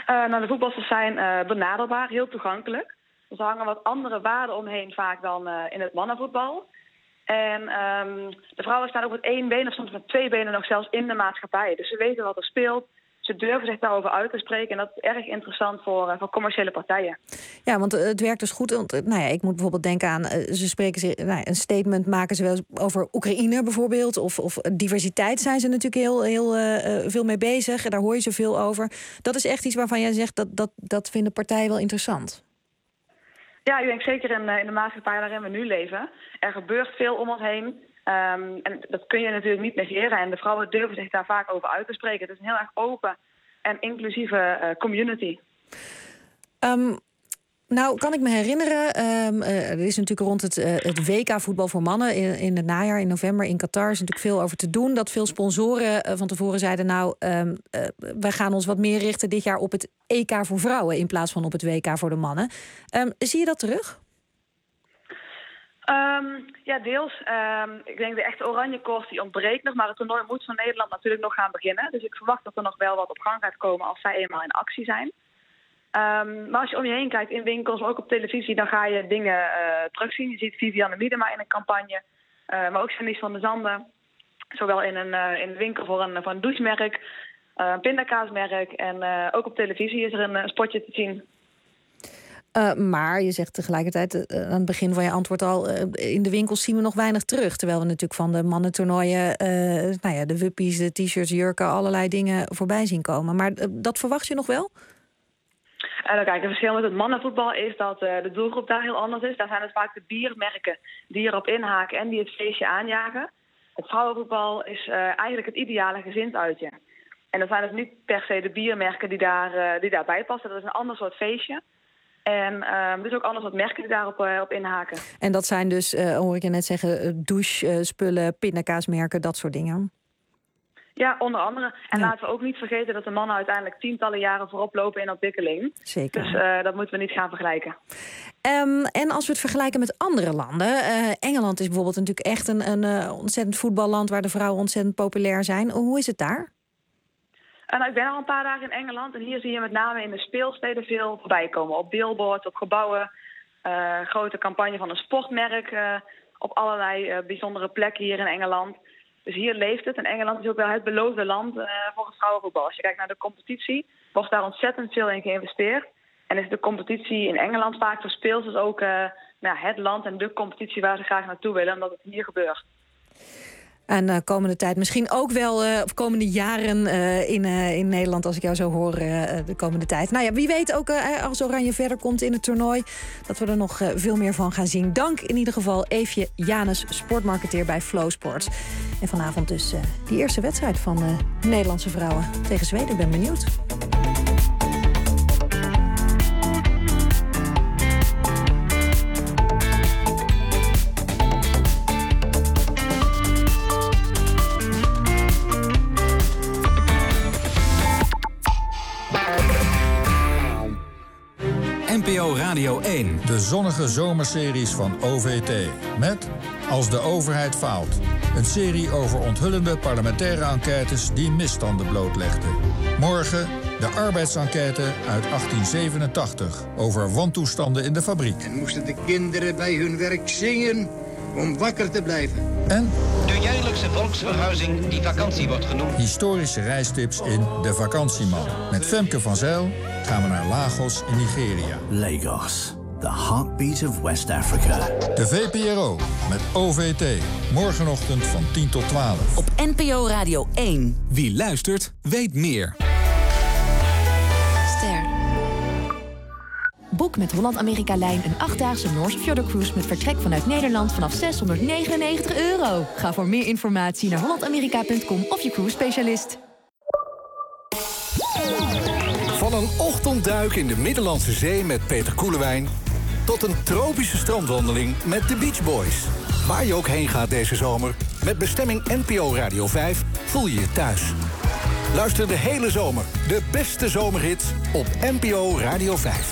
Uh, nou, de voetballers zijn uh, benaderbaar, heel toegankelijk. Dus er hangen wat andere waarden omheen vaak dan uh, in het mannenvoetbal. En um, de vrouwen staan ook met één been of soms met twee benen nog zelfs in de maatschappij. Dus ze weten wat er speelt. Ze durven zich daarover uit te spreken. En dat is erg interessant voor, uh, voor commerciële partijen. Ja, want uh, het werkt dus goed. Want, uh, nou ja, ik moet bijvoorbeeld denken aan... Uh, ze spreken zich, nou, een statement maken ze wel eens over Oekraïne bijvoorbeeld. Of, of diversiteit zijn ze natuurlijk heel, heel uh, veel mee bezig. Daar hoor je zoveel over. Dat is echt iets waarvan jij zegt dat, dat, dat vinden partijen wel interessant. Ja, ik denk zeker in, in de maatschappij waarin we nu leven. Er gebeurt veel om ons heen. Um, en dat kun je natuurlijk niet negeren. En de vrouwen durven zich daar vaak over uit te spreken. Het is een heel erg open en inclusieve uh, community. Um, nou, kan ik me herinneren... Um, uh, er is natuurlijk rond het, uh, het W K voetbal voor mannen in, in het najaar, in november, in Qatar... is natuurlijk veel over te doen. Dat veel sponsoren uh, van tevoren zeiden... nou, um, uh, wij gaan ons wat meer richten dit jaar op het E K voor vrouwen... in plaats van op het W K voor de mannen. Um, zie je dat terug? Um, ja, deels. Um, ik denk de echte oranje koers die ontbreekt nog, maar het toernooi moet van Nederland natuurlijk nog gaan beginnen. Dus ik verwacht dat er nog wel wat op gang gaat komen als zij eenmaal in actie zijn. Um, maar als je om je heen kijkt in winkels, maar ook op televisie, dan ga je dingen uh, terugzien. Je ziet Vivianne Miedema in een campagne, uh, maar ook Janice van der Zanden. Zowel in een, uh, in een winkel voor een, voor een douchemerk, uh, een pindakaasmerk en uh, ook op televisie is er een, een spotje te zien. Uh, maar je zegt tegelijkertijd uh, aan het begin van je antwoord al... Uh, in de winkels zien we nog weinig terug. Terwijl we natuurlijk van de mannentoernooien... Uh, nou ja, de wuppies, de t-shirts, jurken... allerlei dingen voorbij zien komen. Maar uh, dat verwacht je nog wel? Uh, nou, kijk, het verschil met het mannenvoetbal is dat uh, de doelgroep daar heel anders is. Daar zijn het vaak de biermerken die erop inhaken... en die het feestje aanjagen. Het vrouwenvoetbal is uh, eigenlijk het ideale gezinsuitje. En dat zijn dus niet per se de biermerken die, daar, uh, die daarbij passen. Dat is een ander soort feestje... En uh, dus ook anders wat merken die daarop uh, op inhaken. En dat zijn dus, uh, hoor ik je net zeggen, douchespullen, uh, pindakaasmerken, dat soort dingen? Ja, onder andere. En ja. Laten we ook niet vergeten dat de mannen uiteindelijk tientallen jaren voorop lopen in ontwikkeling. Zeker. Dus uh, dat moeten we niet gaan vergelijken. Um, en als we het vergelijken met andere landen. Uh, Engeland is bijvoorbeeld natuurlijk echt een, een uh, ontzettend voetballand... waar de vrouwen ontzettend populair zijn. Hoe is het daar? Uh, nou, ik ben al een paar dagen in Engeland en hier zie je met name in de speelsteden veel voorbij komen. Op billboards, op gebouwen, uh, grote campagne van een sportmerk uh, op allerlei uh, bijzondere plekken hier in Engeland. Dus hier leeft het en Engeland is ook wel het beloofde land uh, voor het vrouwenvoetbal. Als je kijkt naar de competitie, wordt daar ontzettend veel in geïnvesteerd. En is de competitie in Engeland vaak voor speelsters ook uh, nou, het land en de competitie waar ze graag naartoe willen, omdat het hier gebeurt. En uh, komende tijd misschien ook wel, uh, of komende jaren uh, in, uh, in Nederland... als ik jou zo hoor, uh, de komende tijd. Nou ja, wie weet ook uh, als Oranje verder komt in het toernooi... dat we er nog uh, veel meer van gaan zien. Dank in ieder geval Eefje Janus, sportmarketeer bij Flow Sports. En vanavond dus uh, die eerste wedstrijd van uh, de Nederlandse vrouwen tegen Zweden. Ik ben benieuwd. N P O Radio één. De zonnige zomerseries van O V T. Met Als de overheid faalt. Een serie over onthullende parlementaire enquêtes die misstanden blootlegden. Morgen de arbeidsenquête uit achttien zevenentachtig. Over wantoestanden in de fabriek. En moesten de kinderen bij hun werk zingen om wakker te blijven. En de jaarlijkse volksverhuizing die vakantie wordt genoemd. Historische reistips in De Vakantieman. Met Femke van Zijl gaan we naar Lagos in Nigeria. Lagos, the heartbeat of West Africa. De V P R O met O V T. Morgenochtend van tien tot twaalf. Op N P O Radio één. Wie luistert, weet meer. Ster. Boek met Holland-Amerika-lijn een achtdaagse Noorse Fjordercruise... met vertrek vanuit Nederland vanaf zeshonderdnegenennegentig euro. Ga voor meer informatie naar holland amerika punt com of je cruise-specialist. Van een ochtendduik in de Middellandse Zee met Peter Koelewijn... tot een tropische strandwandeling met de Beach Boys. Waar je ook heen gaat deze zomer, met bestemming N P O Radio vijf voel je je thuis. Luister de hele zomer de beste zomerhits op N P O Radio vijf.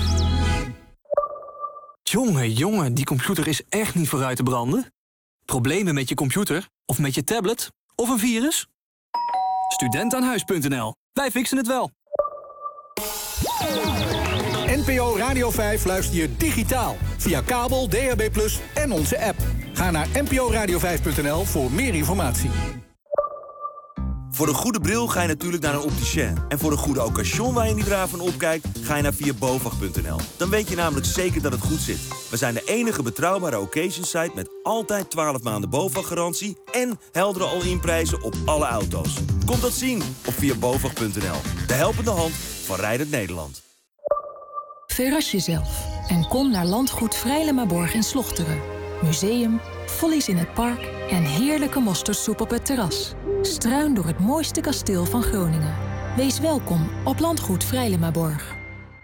Jongen, jongen, die computer is echt niet vooruit te branden. Problemen met je computer of met je tablet of een virus? student aan huis punt n l. Wij fixen het wel. N P O Radio vijf luister je digitaal. Via kabel, D H B plus, en onze app. Ga naar n p o radio vijf punt n l voor meer informatie. Voor een goede bril ga je natuurlijk naar een opticien. En voor een goede occasion waar je niet raar van opkijkt, ga je naar via bovag punt n l. Dan weet je namelijk zeker dat het goed zit. We zijn de enige betrouwbare occasion site met altijd twaalf maanden Bovag garantie en heldere all-in prijzen op alle auto's. Kom dat zien op via bovag punt n l. De helpende hand van Rijdend Nederland. Verras jezelf en kom naar Landgoed Vrijlemaborg in Slochteren. Museum, follies in het park en heerlijke mosterdsoep op het terras. Struin door het mooiste kasteel van Groningen. Wees welkom op Landgoed Vrijlemaborg.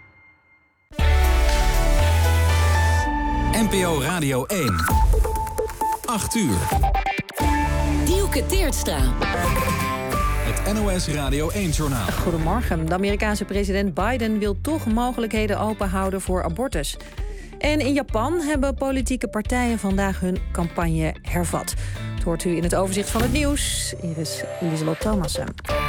N P O Radio één. acht uur. Dielke Teertstra. Het N O S Radio één-journaal. Goedemorgen. De Amerikaanse president Biden wil toch mogelijkheden openhouden voor abortus. En in Japan hebben politieke partijen vandaag hun campagne hervat. Dat hoort u in het overzicht van het nieuws. Hier is Lieselot Thomassen.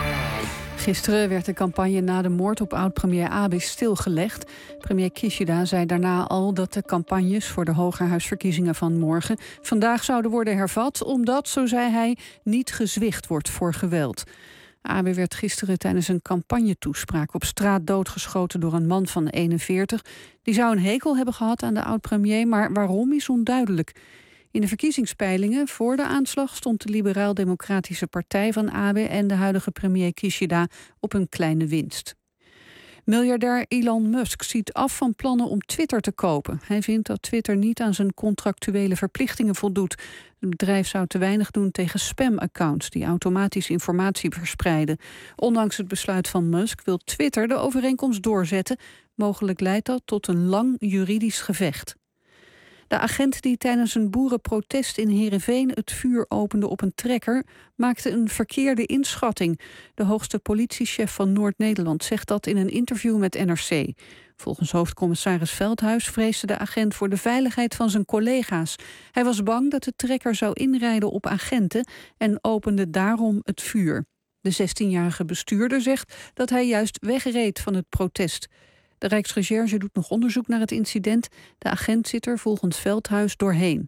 Gisteren werd de campagne na de moord op oud-premier Abe stilgelegd. Premier Kishida zei daarna al dat de campagnes voor de Hogerhuisverkiezingen van morgen vandaag zouden worden hervat, omdat, zo zei hij, niet gezwicht wordt voor geweld. Abe werd gisteren tijdens een campagnetoespraak op straat doodgeschoten door een man van eenenveertig. Die zou een hekel hebben gehad aan de oud-premier, maar waarom is onduidelijk. In de verkiezingspeilingen voor de aanslag stond de Liberaal-Democratische Partij van Abe en de huidige premier Kishida op een kleine winst. Miljardair Elon Musk ziet af van plannen om Twitter te kopen. Hij vindt dat Twitter niet aan zijn contractuele verplichtingen voldoet. Het bedrijf zou te weinig doen tegen spamaccounts die automatisch informatie verspreiden. Ondanks het besluit van Musk wil Twitter de overeenkomst doorzetten. Mogelijk leidt dat tot een lang juridisch gevecht. De agent die tijdens een boerenprotest in Heerenveen het vuur opende op een trekker maakte een verkeerde inschatting. De hoogste politiechef van Noord-Nederland zegt dat in een interview met N R C. Volgens hoofdcommissaris Veldhuis vreesde de agent voor de veiligheid van zijn collega's. Hij was bang dat de trekker zou inrijden op agenten en opende daarom het vuur. De zestienjarige bestuurder zegt dat hij juist wegreed van het protest. De Rijksrecherche doet nog onderzoek naar het incident. De agent zit er volgens Veldhuis doorheen.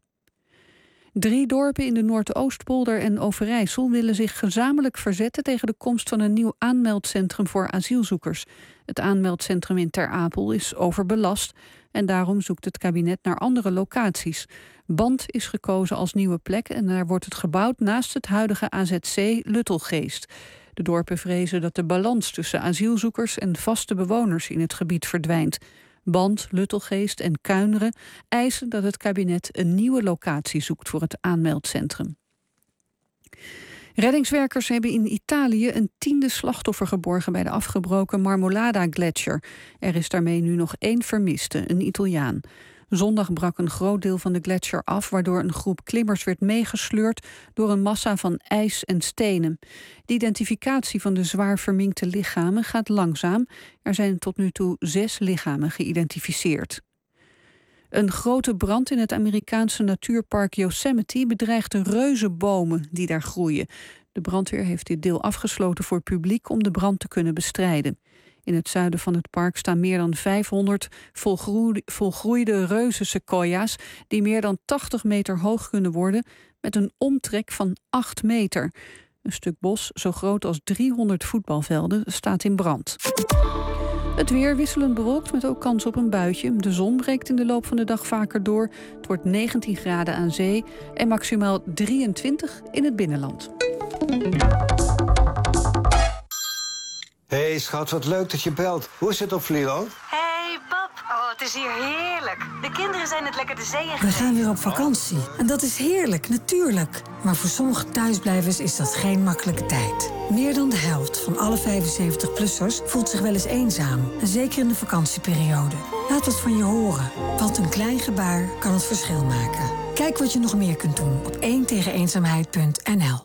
Drie dorpen in de Noordoostpolder en Overijssel willen zich gezamenlijk verzetten tegen de komst van een nieuw aanmeldcentrum voor asielzoekers. Het aanmeldcentrum in Ter Apel is overbelast en daarom zoekt het kabinet naar andere locaties. Band is gekozen als nieuwe plek en daar wordt het gebouwd naast het huidige A Z C Luttelgeest. De dorpen vrezen dat de balans tussen asielzoekers en vaste bewoners in het gebied verdwijnt. Band, Luttelgeest en Kuineren eisen dat het kabinet een nieuwe locatie zoekt voor het aanmeldcentrum. Reddingswerkers hebben in Italië een tiende slachtoffer geborgen bij de afgebroken Marmolada-gletsjer. Er is daarmee nu nog één vermiste, een Italiaan. Zondag brak een groot deel van de gletsjer af, waardoor een groep klimmers werd meegesleurd door een massa van ijs en stenen. De identificatie van de zwaar verminkte lichamen gaat langzaam. Er zijn tot nu toe zes lichamen geïdentificeerd. Een grote brand in het Amerikaanse natuurpark Yosemite bedreigt de reuzenbomen die daar groeien. De brandweer heeft dit deel afgesloten voor publiek om de brand te kunnen bestrijden. In het zuiden van het park staan meer dan vijfhonderd volgroeide, volgroeide reuzensequoia's die meer dan tachtig meter hoog kunnen worden met een omtrek van acht meter. Een stuk bos zo groot als driehonderd voetbalvelden staat in brand. Het weer wisselend bewolkt met ook kans op een buitje. De zon breekt in de loop van de dag vaker door. Het wordt negentien graden aan zee en maximaal drieëntwintig in het binnenland. Hey schat, wat leuk dat je belt. Hoe is het op Vlieland? Hey pap, oh het is hier heerlijk. De kinderen zijn het lekker de zee in. We gaan weer op vakantie en dat is heerlijk, natuurlijk. Maar voor sommige thuisblijvers is dat geen makkelijke tijd. Meer dan de helft van alle vijfenzeventig-plussers voelt zich wel eens eenzaam. En zeker in de vakantieperiode. Laat wat van je horen, want een klein gebaar kan het verschil maken. Kijk wat je nog meer kunt doen op één tegen eenzaamheid punt n l.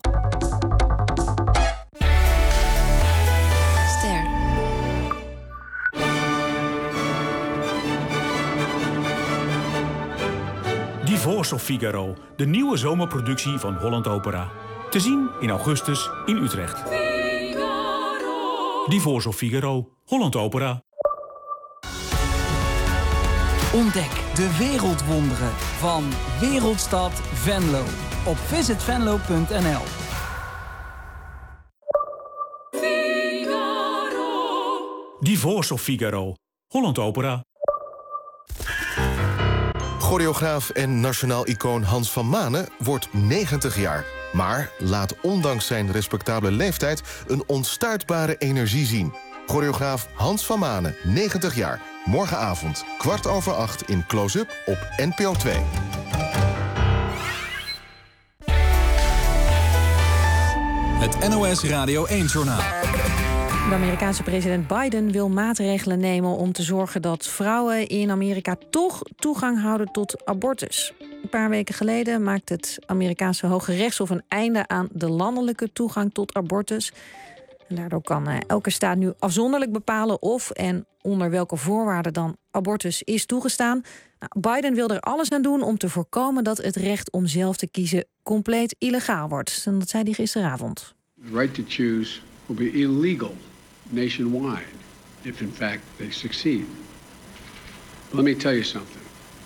Divorce of Figaro, de nieuwe zomerproductie van Holland Opera. Te zien in augustus in Utrecht. Figaro. Divorce of Figaro, Holland Opera. Ontdek de wereldwonderen van Wereldstad Venlo op visit venlo punt n l. Divorce of Figaro. Holland Opera. Choreograaf en nationaal icoon Hans van Manen wordt negentig jaar. Maar laat ondanks zijn respectabele leeftijd een onstuitbare energie zien. Choreograaf Hans van Manen, negentig jaar. Morgenavond, kwart over acht in Close-up op N P O twee. Het N O S Radio één-journaal. De Amerikaanse president Biden wil maatregelen nemen om te zorgen dat vrouwen in Amerika toch toegang houden tot abortus. Een paar weken geleden maakt het Amerikaanse Hoge Rechtshof een einde aan de landelijke toegang tot abortus. En daardoor kan uh, elke staat nu afzonderlijk bepalen of en onder welke voorwaarden dan abortus is toegestaan. Nou, Biden wil er alles aan doen om te voorkomen dat het recht om zelf te kiezen compleet illegaal wordt. En dat zei hij gisteravond. The right to choose will be illegal nationwide if in fact they succeed. But let me tell you something.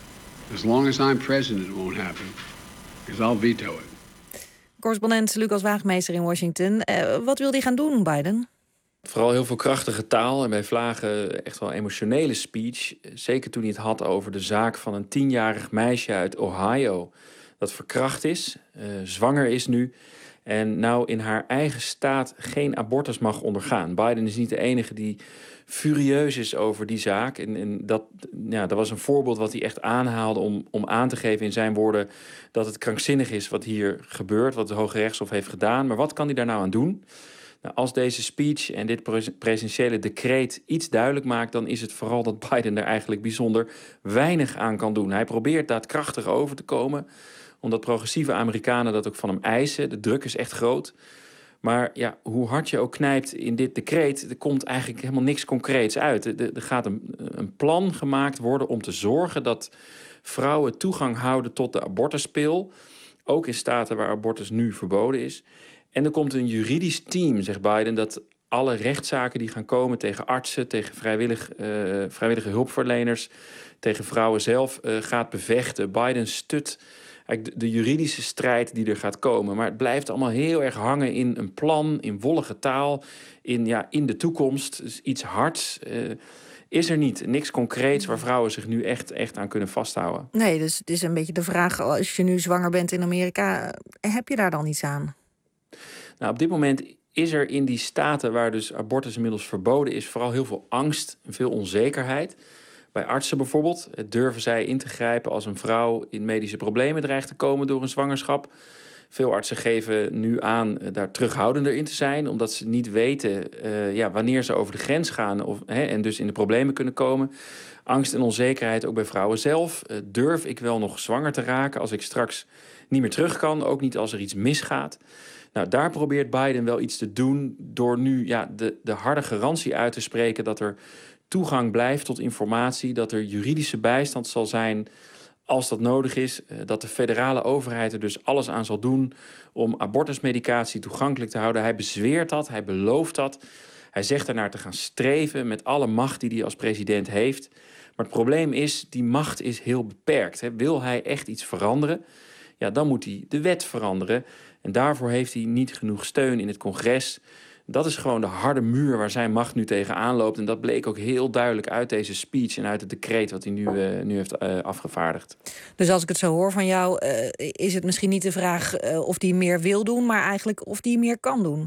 As long as I'm president, it won't happen, because I'll veto it. Correspondent Lucas Waagmeester in Washington. Uh, wat wil hij gaan doen, Biden? Vooral heel veel krachtige taal en bij vlagen echt wel emotionele speech. Zeker toen hij het had over de zaak van een tienjarig meisje uit Ohio dat verkracht is, uh, zwanger is nu en nou in haar eigen staat geen abortus mag ondergaan. Biden is niet de enige die furieus is over die zaak. En, en dat, ja, dat was een voorbeeld wat hij echt aanhaalde om, om aan te geven in zijn woorden dat het krankzinnig is wat hier gebeurt, wat de Hoge Rechtshof heeft gedaan. Maar wat kan hij daar nou aan doen? Nou, als deze speech en dit presidentiële decreet iets duidelijk maakt, dan is het vooral dat Biden er eigenlijk bijzonder weinig aan kan doen. Hij probeert daadkrachtig over te komen, omdat progressieve Amerikanen dat ook van hem eisen. De druk is echt groot. Maar ja, hoe hard je ook knijpt in dit decreet, er komt eigenlijk helemaal niks concreets uit. Er, er gaat een, een plan gemaakt worden om te zorgen dat vrouwen toegang houden tot de abortuspil. Ook in staten waar abortus nu verboden is. En er komt een juridisch team, zegt Biden, dat alle rechtszaken die gaan komen tegen artsen, tegen vrijwillig, uh, vrijwillige hulpverleners, tegen vrouwen zelf uh, gaat bevechten. Biden stut eigenlijk de, de juridische strijd die er gaat komen. Maar het blijft allemaal heel erg hangen in een plan, in wollige taal, in, ja, in de toekomst. Dus iets hards uh, is er niet. Niks concreets waar vrouwen zich nu echt, echt aan kunnen vasthouden. Nee, dus het is een beetje de vraag, als je nu zwanger bent in Amerika, heb je daar dan iets aan? Nou, op dit moment is er in die staten waar dus abortus inmiddels verboden is, vooral heel veel angst en veel onzekerheid. Bij artsen bijvoorbeeld durven zij in te grijpen als een vrouw in medische problemen dreigt te komen door een zwangerschap. Veel artsen geven nu aan daar terughoudender in te zijn, omdat ze niet weten uh, ja, wanneer ze over de grens gaan of, hè, en dus in de problemen kunnen komen. Angst en onzekerheid ook bij vrouwen zelf. Uh, durf ik wel nog zwanger te raken als ik straks niet meer terug kan, ook niet als er iets misgaat. Nou, daar probeert Biden wel iets te doen door nu ja, de, de harde garantie uit te spreken dat er toegang blijft tot informatie, dat er juridische bijstand zal zijn als dat nodig is, dat de federale overheid er dus alles aan zal doen om abortusmedicatie toegankelijk te houden. Hij bezweert dat, hij belooft dat. Hij zegt ernaar te gaan streven met alle macht die hij als president heeft. Maar het probleem is, die macht is heel beperkt. Hè. Wil hij echt iets veranderen, ja, dan moet hij de wet veranderen. En daarvoor heeft hij niet genoeg steun in het congres. Dat is gewoon de harde muur waar zijn macht nu tegenaan loopt. En dat bleek ook heel duidelijk uit deze speech en uit het decreet wat hij nu, uh, nu heeft uh, afgevaardigd. Dus als ik het zo hoor van jou, uh, is het misschien niet de vraag uh, of hij meer wil doen, maar eigenlijk of hij meer kan doen.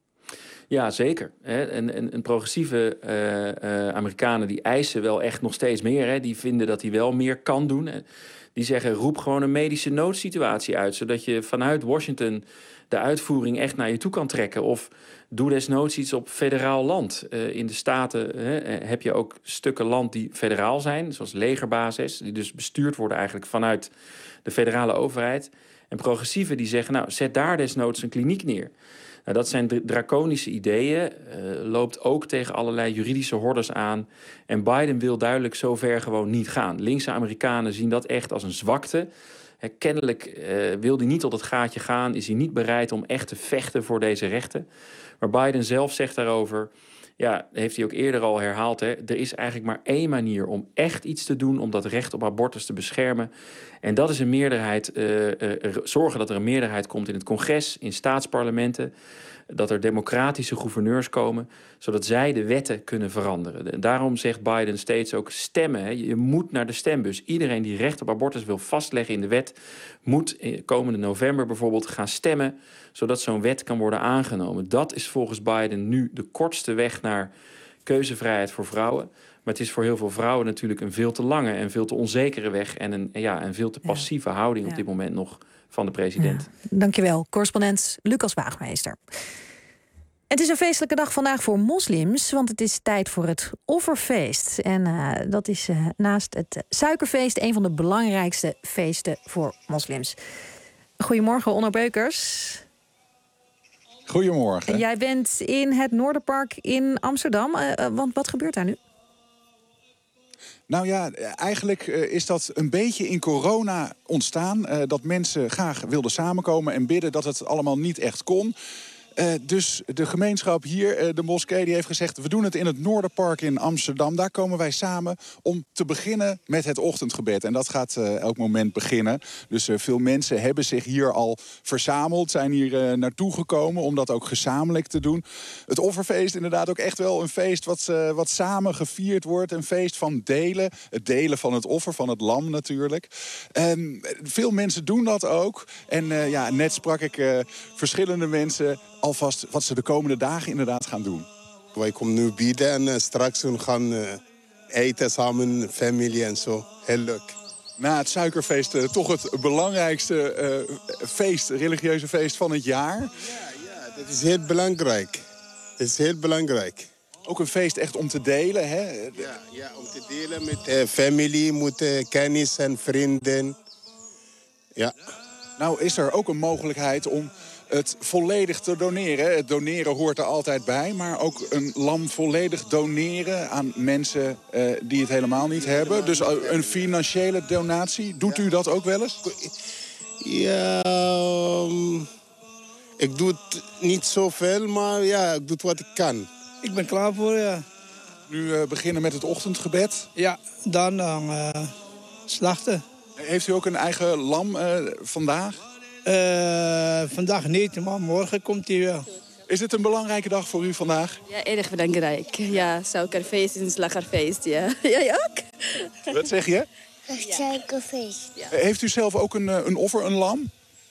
Ja, zeker. En, en, en progressieve uh, uh, Amerikanen die eisen wel echt nog steeds meer. Hè. Die vinden dat hij wel meer kan doen. Die zeggen, roep gewoon een medische noodsituatie uit, zodat je vanuit Washington de uitvoering echt naar je toe kan trekken. Of doe desnoods iets op federaal land. Uh, in de staten uh, heb je ook stukken land die federaal zijn, zoals legerbases, die dus bestuurd worden eigenlijk vanuit de federale overheid. En progressieven die zeggen, nou, zet daar desnoods een kliniek neer. Nou, dat zijn draconische ideeën, uh, loopt ook tegen allerlei juridische hordes aan. En Biden wil duidelijk zover gewoon niet gaan. Linkse Amerikanen zien dat echt als een zwakte. He, kennelijk uh, wil hij niet tot het gaatje gaan, is hij niet bereid om echt te vechten voor deze rechten. Maar Biden zelf zegt daarover, ja, heeft hij ook eerder al herhaald, hè, er is eigenlijk maar één manier om echt iets te doen om dat recht op abortus te beschermen. En dat is een meerderheid, uh, uh, zorgen dat er een meerderheid komt in het congres, in staatsparlementen, dat er democratische gouverneurs komen, zodat zij de wetten kunnen veranderen. En daarom zegt Biden steeds ook stemmen. Hè. Je moet naar de stembus. Iedereen die recht op abortus wil vastleggen in de wet, moet komende november bijvoorbeeld gaan stemmen, zodat zo'n wet kan worden aangenomen. Dat is volgens Biden nu de kortste weg naar keuzevrijheid voor vrouwen. Maar het is voor heel veel vrouwen natuurlijk een veel te lange en veel te onzekere weg en een, ja, een veel te passieve ja. houding op ja. dit moment nog van de president. Ja, dankjewel, correspondent Lucas Waagmeester. Het is een feestelijke dag vandaag voor moslims, want het is tijd voor het offerfeest. En uh, dat is uh, naast het suikerfeest een van de belangrijkste feesten voor moslims. Goedemorgen, Onno Beukers. Goedemorgen. Jij bent in het Noorderpark in Amsterdam. Uh, want wat gebeurt daar nu? Nou ja, eigenlijk is dat een beetje in corona ontstaan. Uh, dat mensen graag wilden samenkomen en bidden dat het allemaal niet echt kon. Uh, dus de gemeenschap hier, uh, de moskee, die heeft gezegd, we doen het in het Noorderpark in Amsterdam. Daar komen wij samen om te beginnen met het ochtendgebed. En dat gaat uh, elk moment beginnen. Dus uh, veel mensen hebben zich hier al verzameld, zijn hier uh, naartoe gekomen om dat ook gezamenlijk te doen. Het offerfeest inderdaad ook echt wel een feest wat, uh, wat samen gevierd wordt. Een feest van delen. Het delen van het offer, van het lam natuurlijk. Um, veel mensen doen dat ook. En uh, ja, net sprak ik uh, verschillende mensen alvast wat ze de komende dagen inderdaad gaan doen. Wij komen nu bieden en uh, straks we gaan uh, eten samen, familie en zo. Heel leuk. Na het suikerfeest uh, toch het belangrijkste uh, feest, religieuze feest van het jaar. Ja, ja, dat is heel belangrijk. Dat is heel belangrijk. Ook een feest echt om te delen, hè? Ja, ja om te delen met uh, familie, met uh, kennis en vrienden. Ja. Nou is er ook een mogelijkheid om het volledig te doneren. Het doneren hoort er altijd bij, maar ook een lam volledig doneren aan mensen uh, die het helemaal niet hebben. Dus een financiële donatie. Doet u dat ook wel eens? Ja, um, ik doe het niet zoveel, maar ja, ik doe wat ik kan. Ik ben klaar voor, ja. Nu uh, beginnen met het ochtendgebed? Ja, dan, dan uh, slachten. Heeft u ook een eigen lam uh, vandaag? Uh, vandaag niet, maar morgen komt hij wel. Is het een belangrijke dag voor u vandaag? Ja, erg belangrijk. Ja, suikerfeest en slagerfeest, ja. Jij ook? Wat zeg je? Suikerfeest. Ja. Heeft u zelf ook een, een offer, een lam?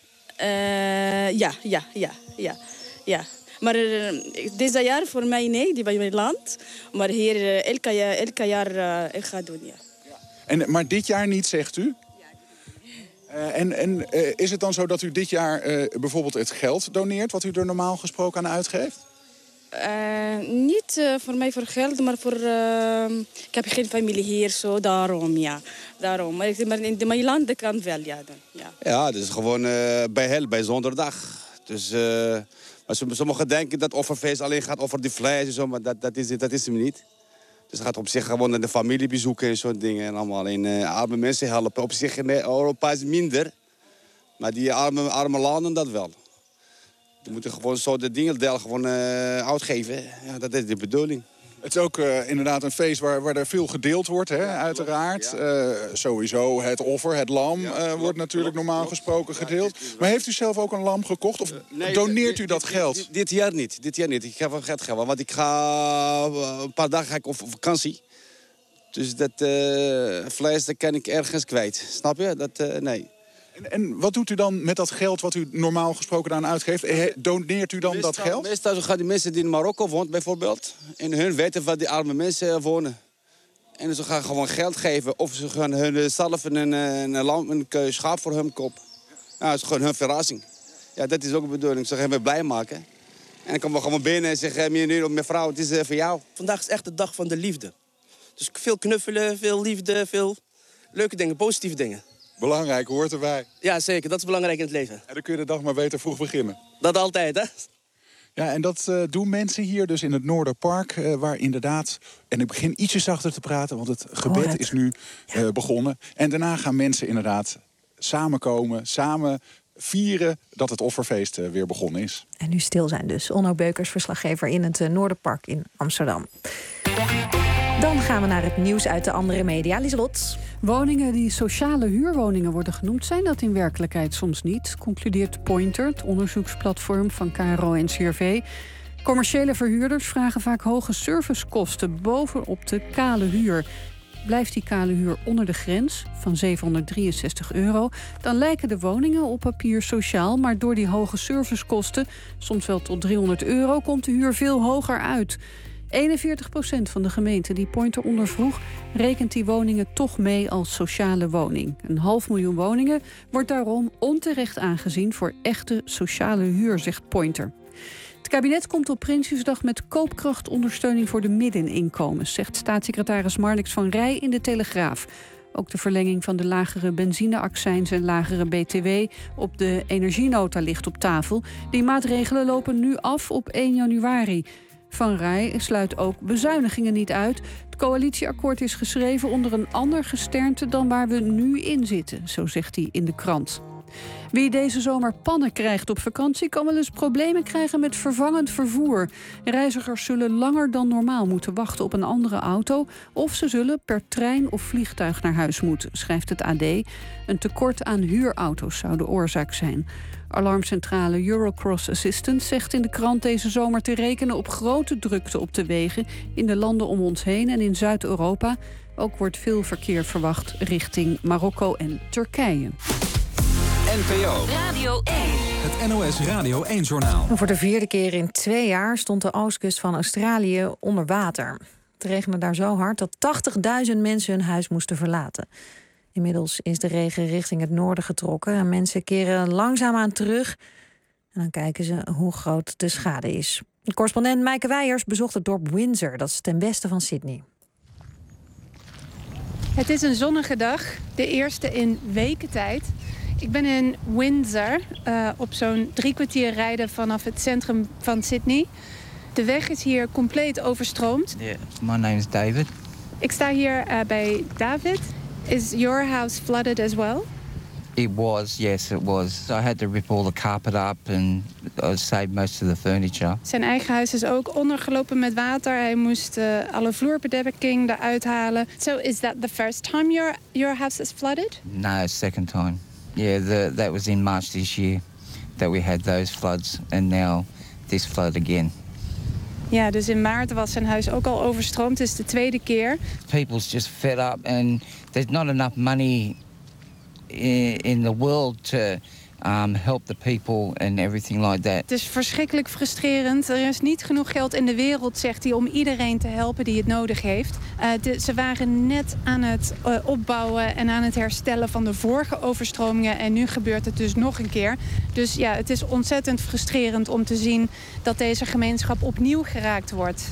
Uh, ja, ja, ja, ja, ja. Maar uh, dit jaar voor mij nee, die bij mijn land. Maar hier uh, elke jaar, elke jaar uh, ik ga doen, ja. ja. En, maar dit jaar niet, zegt u? Uh, en en uh, is het dan zo dat u dit jaar uh, bijvoorbeeld het geld doneert, wat u er normaal gesproken aan uitgeeft? Uh, niet uh, voor mij voor geld, maar voor... Uh, ik heb geen familie hier, zo daarom, ja. Daarom. Maar, ik, maar in de, mijn land kan wel, ja. Dan, ja. Ja, dat is gewoon uh, bij hel, bij zonderdag. Dus, uh, maar sommigen denken dat offerfeest alleen gaat over die vlees en zo, maar dat, dat, is, dat is hem niet. Dus het gaat op zich gewoon naar de familie bezoeken en zo'n dingen. En allemaal in uh, arme mensen helpen. Op zich in Europa is minder. Maar die arme, arme landen dat wel. Die moeten gewoon zo de dingen deel gewoon uh, uitgeven. Ja, dat is de bedoeling. Het is ook uh, inderdaad een feest waar, waar er veel gedeeld wordt, hè, ja, uiteraard. Ja. Uh, sowieso het offer, het lam, ja, uh, wordt natuurlijk klopt, normaal klopt. gesproken gedeeld. Ja, maar heeft u zelf ook een lam gekocht of nee, doneert u dat dit, geld? Dit, dit jaar niet, dit jaar niet. Ik ga van geld geven, want ik ga een paar dagen ga ik op vakantie. Dus dat uh, vlees dat kan ik ergens kwijt. Snap je? Dat, uh, nee. En, en wat doet u dan met dat geld wat u normaal gesproken aan uitgeeft? Doneert u dan meestal, dat geld? Meestal gaan die mensen die in Marokko wonen bijvoorbeeld. En hun weten wat die arme mensen wonen. En ze gaan gewoon geld geven. Of ze gaan hun zelf een, een, een, een schaap voor hun kop. Nou, dat is gewoon hun verrassing. Ja, dat is ook de bedoeling. Ze gaan me blij maken. En dan komen we gewoon binnen en zeggen... meneer, mevrouw, het is uh, voor jou. Vandaag is echt de dag van de liefde. Dus veel knuffelen, veel liefde, veel leuke dingen, positieve dingen. Belangrijk, hoort erbij. Ja, zeker. Dat is belangrijk in het leven. En dan kun je de dag maar beter vroeg beginnen. Dat altijd, hè? Ja, en dat uh, doen mensen hier dus in het Noorderpark, uh, waar inderdaad... en ik begin ietsjes zachter te praten, want het gebed oh, is nu uh, begonnen. En daarna gaan mensen inderdaad samenkomen, samen vieren dat het offerfeest uh, weer begonnen is. En nu stil zijn dus. Onno Beukers, verslaggever in het uh, Noorderpark in Amsterdam. Dan gaan we naar het nieuws uit de andere media. Lieselot. Woningen die sociale huurwoningen worden genoemd, zijn dat in werkelijkheid soms niet, concludeert Pointer, het onderzoeksplatform van K R O en C R V. Commerciële verhuurders vragen vaak hoge servicekosten bovenop de kale huur. Blijft die kale huur onder de grens van zevenhonderddrieënzestig euro... dan lijken de woningen op papier sociaal, maar door die hoge servicekosten, soms wel tot driehonderd euro, komt de huur veel hoger uit. eenenveertig procent van de gemeenten die Pointer ondervroeg rekent die woningen toch mee als sociale woning. Een half miljoen woningen wordt daarom onterecht aangezien voor echte sociale huur, zegt Pointer. Het kabinet komt op Prinsjesdag met koopkrachtondersteuning voor de middeninkomens, zegt staatssecretaris Marnix van Rij in de Telegraaf. Ook de verlenging van de lagere benzineaccijns en lagere B T W op de energienota ligt op tafel. Die maatregelen lopen nu af op één januari. Van Rij sluit ook bezuinigingen niet uit. Het coalitieakkoord is geschreven onder een ander gesternte dan waar we nu in zitten, zo zegt hij in de krant. Wie deze zomer pannen krijgt op vakantie kan wel eens problemen krijgen met vervangend vervoer. Reizigers zullen langer dan normaal moeten wachten op een andere auto, of ze zullen per trein of vliegtuig naar huis moeten, schrijft het A D. Een tekort aan huurauto's zou de oorzaak zijn. Alarmcentrale Eurocross Assistance zegt in de krant deze zomer te rekenen op grote drukte op de wegen in de landen om ons heen en in Zuid-Europa. Ook wordt veel verkeer verwacht richting Marokko en Turkije. N P O Radio één. Het N O S Radio één-journaal. Voor de vierde keer in twee jaar stond de oostkust van Australië onder water. Het regende daar zo hard dat tachtigduizend mensen hun huis moesten verlaten. Inmiddels is de regen richting het noorden getrokken en mensen keren langzaamaan terug. En dan kijken ze hoe groot de schade is. De correspondent Meike Weijers bezocht het dorp Windsor, dat is ten westen van Sydney. Het is een zonnige dag, de eerste in weken tijd. Ik ben in Windsor, uh, op zo'n drie kwartier rijden vanaf het centrum van Sydney. De weg is hier compleet overstroomd. Yeah, my name is David. Ik sta hier uh, bij David. Is your house flooded as well? It was, yes, it was. I had to rip all the carpet up and I saved most of the furniture. Zijn eigen huis is ook ondergelopen met water. Hij moest uh, alle vloerbedekking eruit halen. So is that the first time your, your house is flooded? No, second time. Yeah, the, that was in March this year that we had those floods and now this flood again. Ja, dus in maart was zijn huis ook al overstroomd. Het is de tweede keer. People's just fed up and there's not enough money in, in the world to um, help the people and everything like that. Het is verschrikkelijk frustrerend. Er is niet genoeg geld in de wereld, zegt hij, om iedereen te helpen die het nodig heeft. Uh, de, ze waren net aan het uh, opbouwen en aan het herstellen van de vorige overstromingen. En nu gebeurt het dus nog een keer. Dus ja, het is ontzettend frustrerend om te zien dat deze gemeenschap opnieuw geraakt wordt.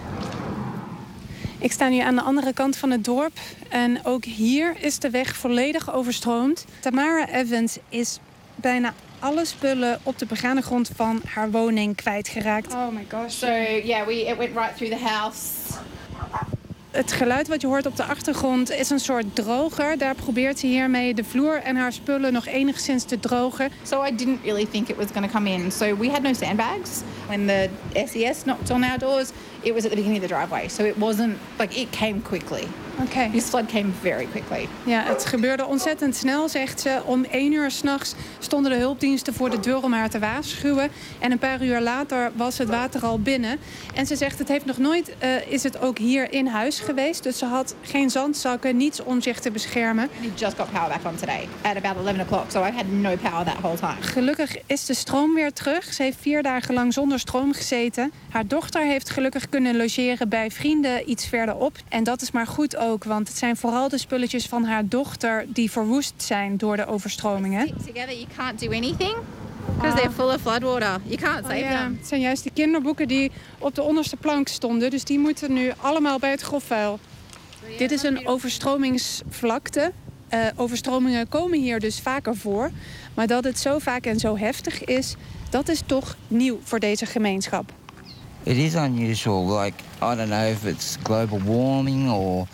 Ik sta nu aan de andere kant van het dorp. En ook hier is de weg volledig overstroomd. Tamara Evans is bijna alle spullen op de begane grond van haar woning kwijtgeraakt. Oh my gosh. So yeah, we it went right through the house. Het geluid wat je hoort op de achtergrond is een soort droger. Daar probeert ze hiermee de vloer en haar spullen nog enigszins te drogen. So I didn't really think it was going to come in. So we had no sandbags. When the S E S knocked on our doors, it was at the beginning of the driveway. So it wasn't like it came quickly. Okay. This flood came very quickly. Ja, het gebeurde ontzettend snel, zegt ze. Om één uur 's nachts stonden de hulpdiensten voor de deur om haar te waarschuwen. En een paar uur later was het water al binnen. En ze zegt, het heeft nog nooit, uh, is het ook hier in huis geweest. Dus ze had geen zandzakken, niets om zich te beschermen. We just got power back on today at about eleven o'clock. So I had no power that whole time. Gelukkig is de stroom weer terug. Ze heeft vier dagen lang zonder stroom gezeten. Haar dochter heeft gelukkig kunnen logeren bij vrienden iets verderop. En dat is maar goed ook, want het zijn vooral de spulletjes van haar dochter die verwoest zijn door de overstromingen. Together you can't do anything because they're full of floodwater. You can't save oh, ja. them. Het zijn juist die kinderboeken die op de onderste plank stonden, dus die moeten nu allemaal bij het grofvuil. Dit is een overstromingsvlakte. Uh, overstromingen komen hier dus vaker voor, maar dat het zo vaak en zo heftig is, dat is toch nieuw voor deze gemeenschap. It is unusual. Like, I don't know if it's global warming or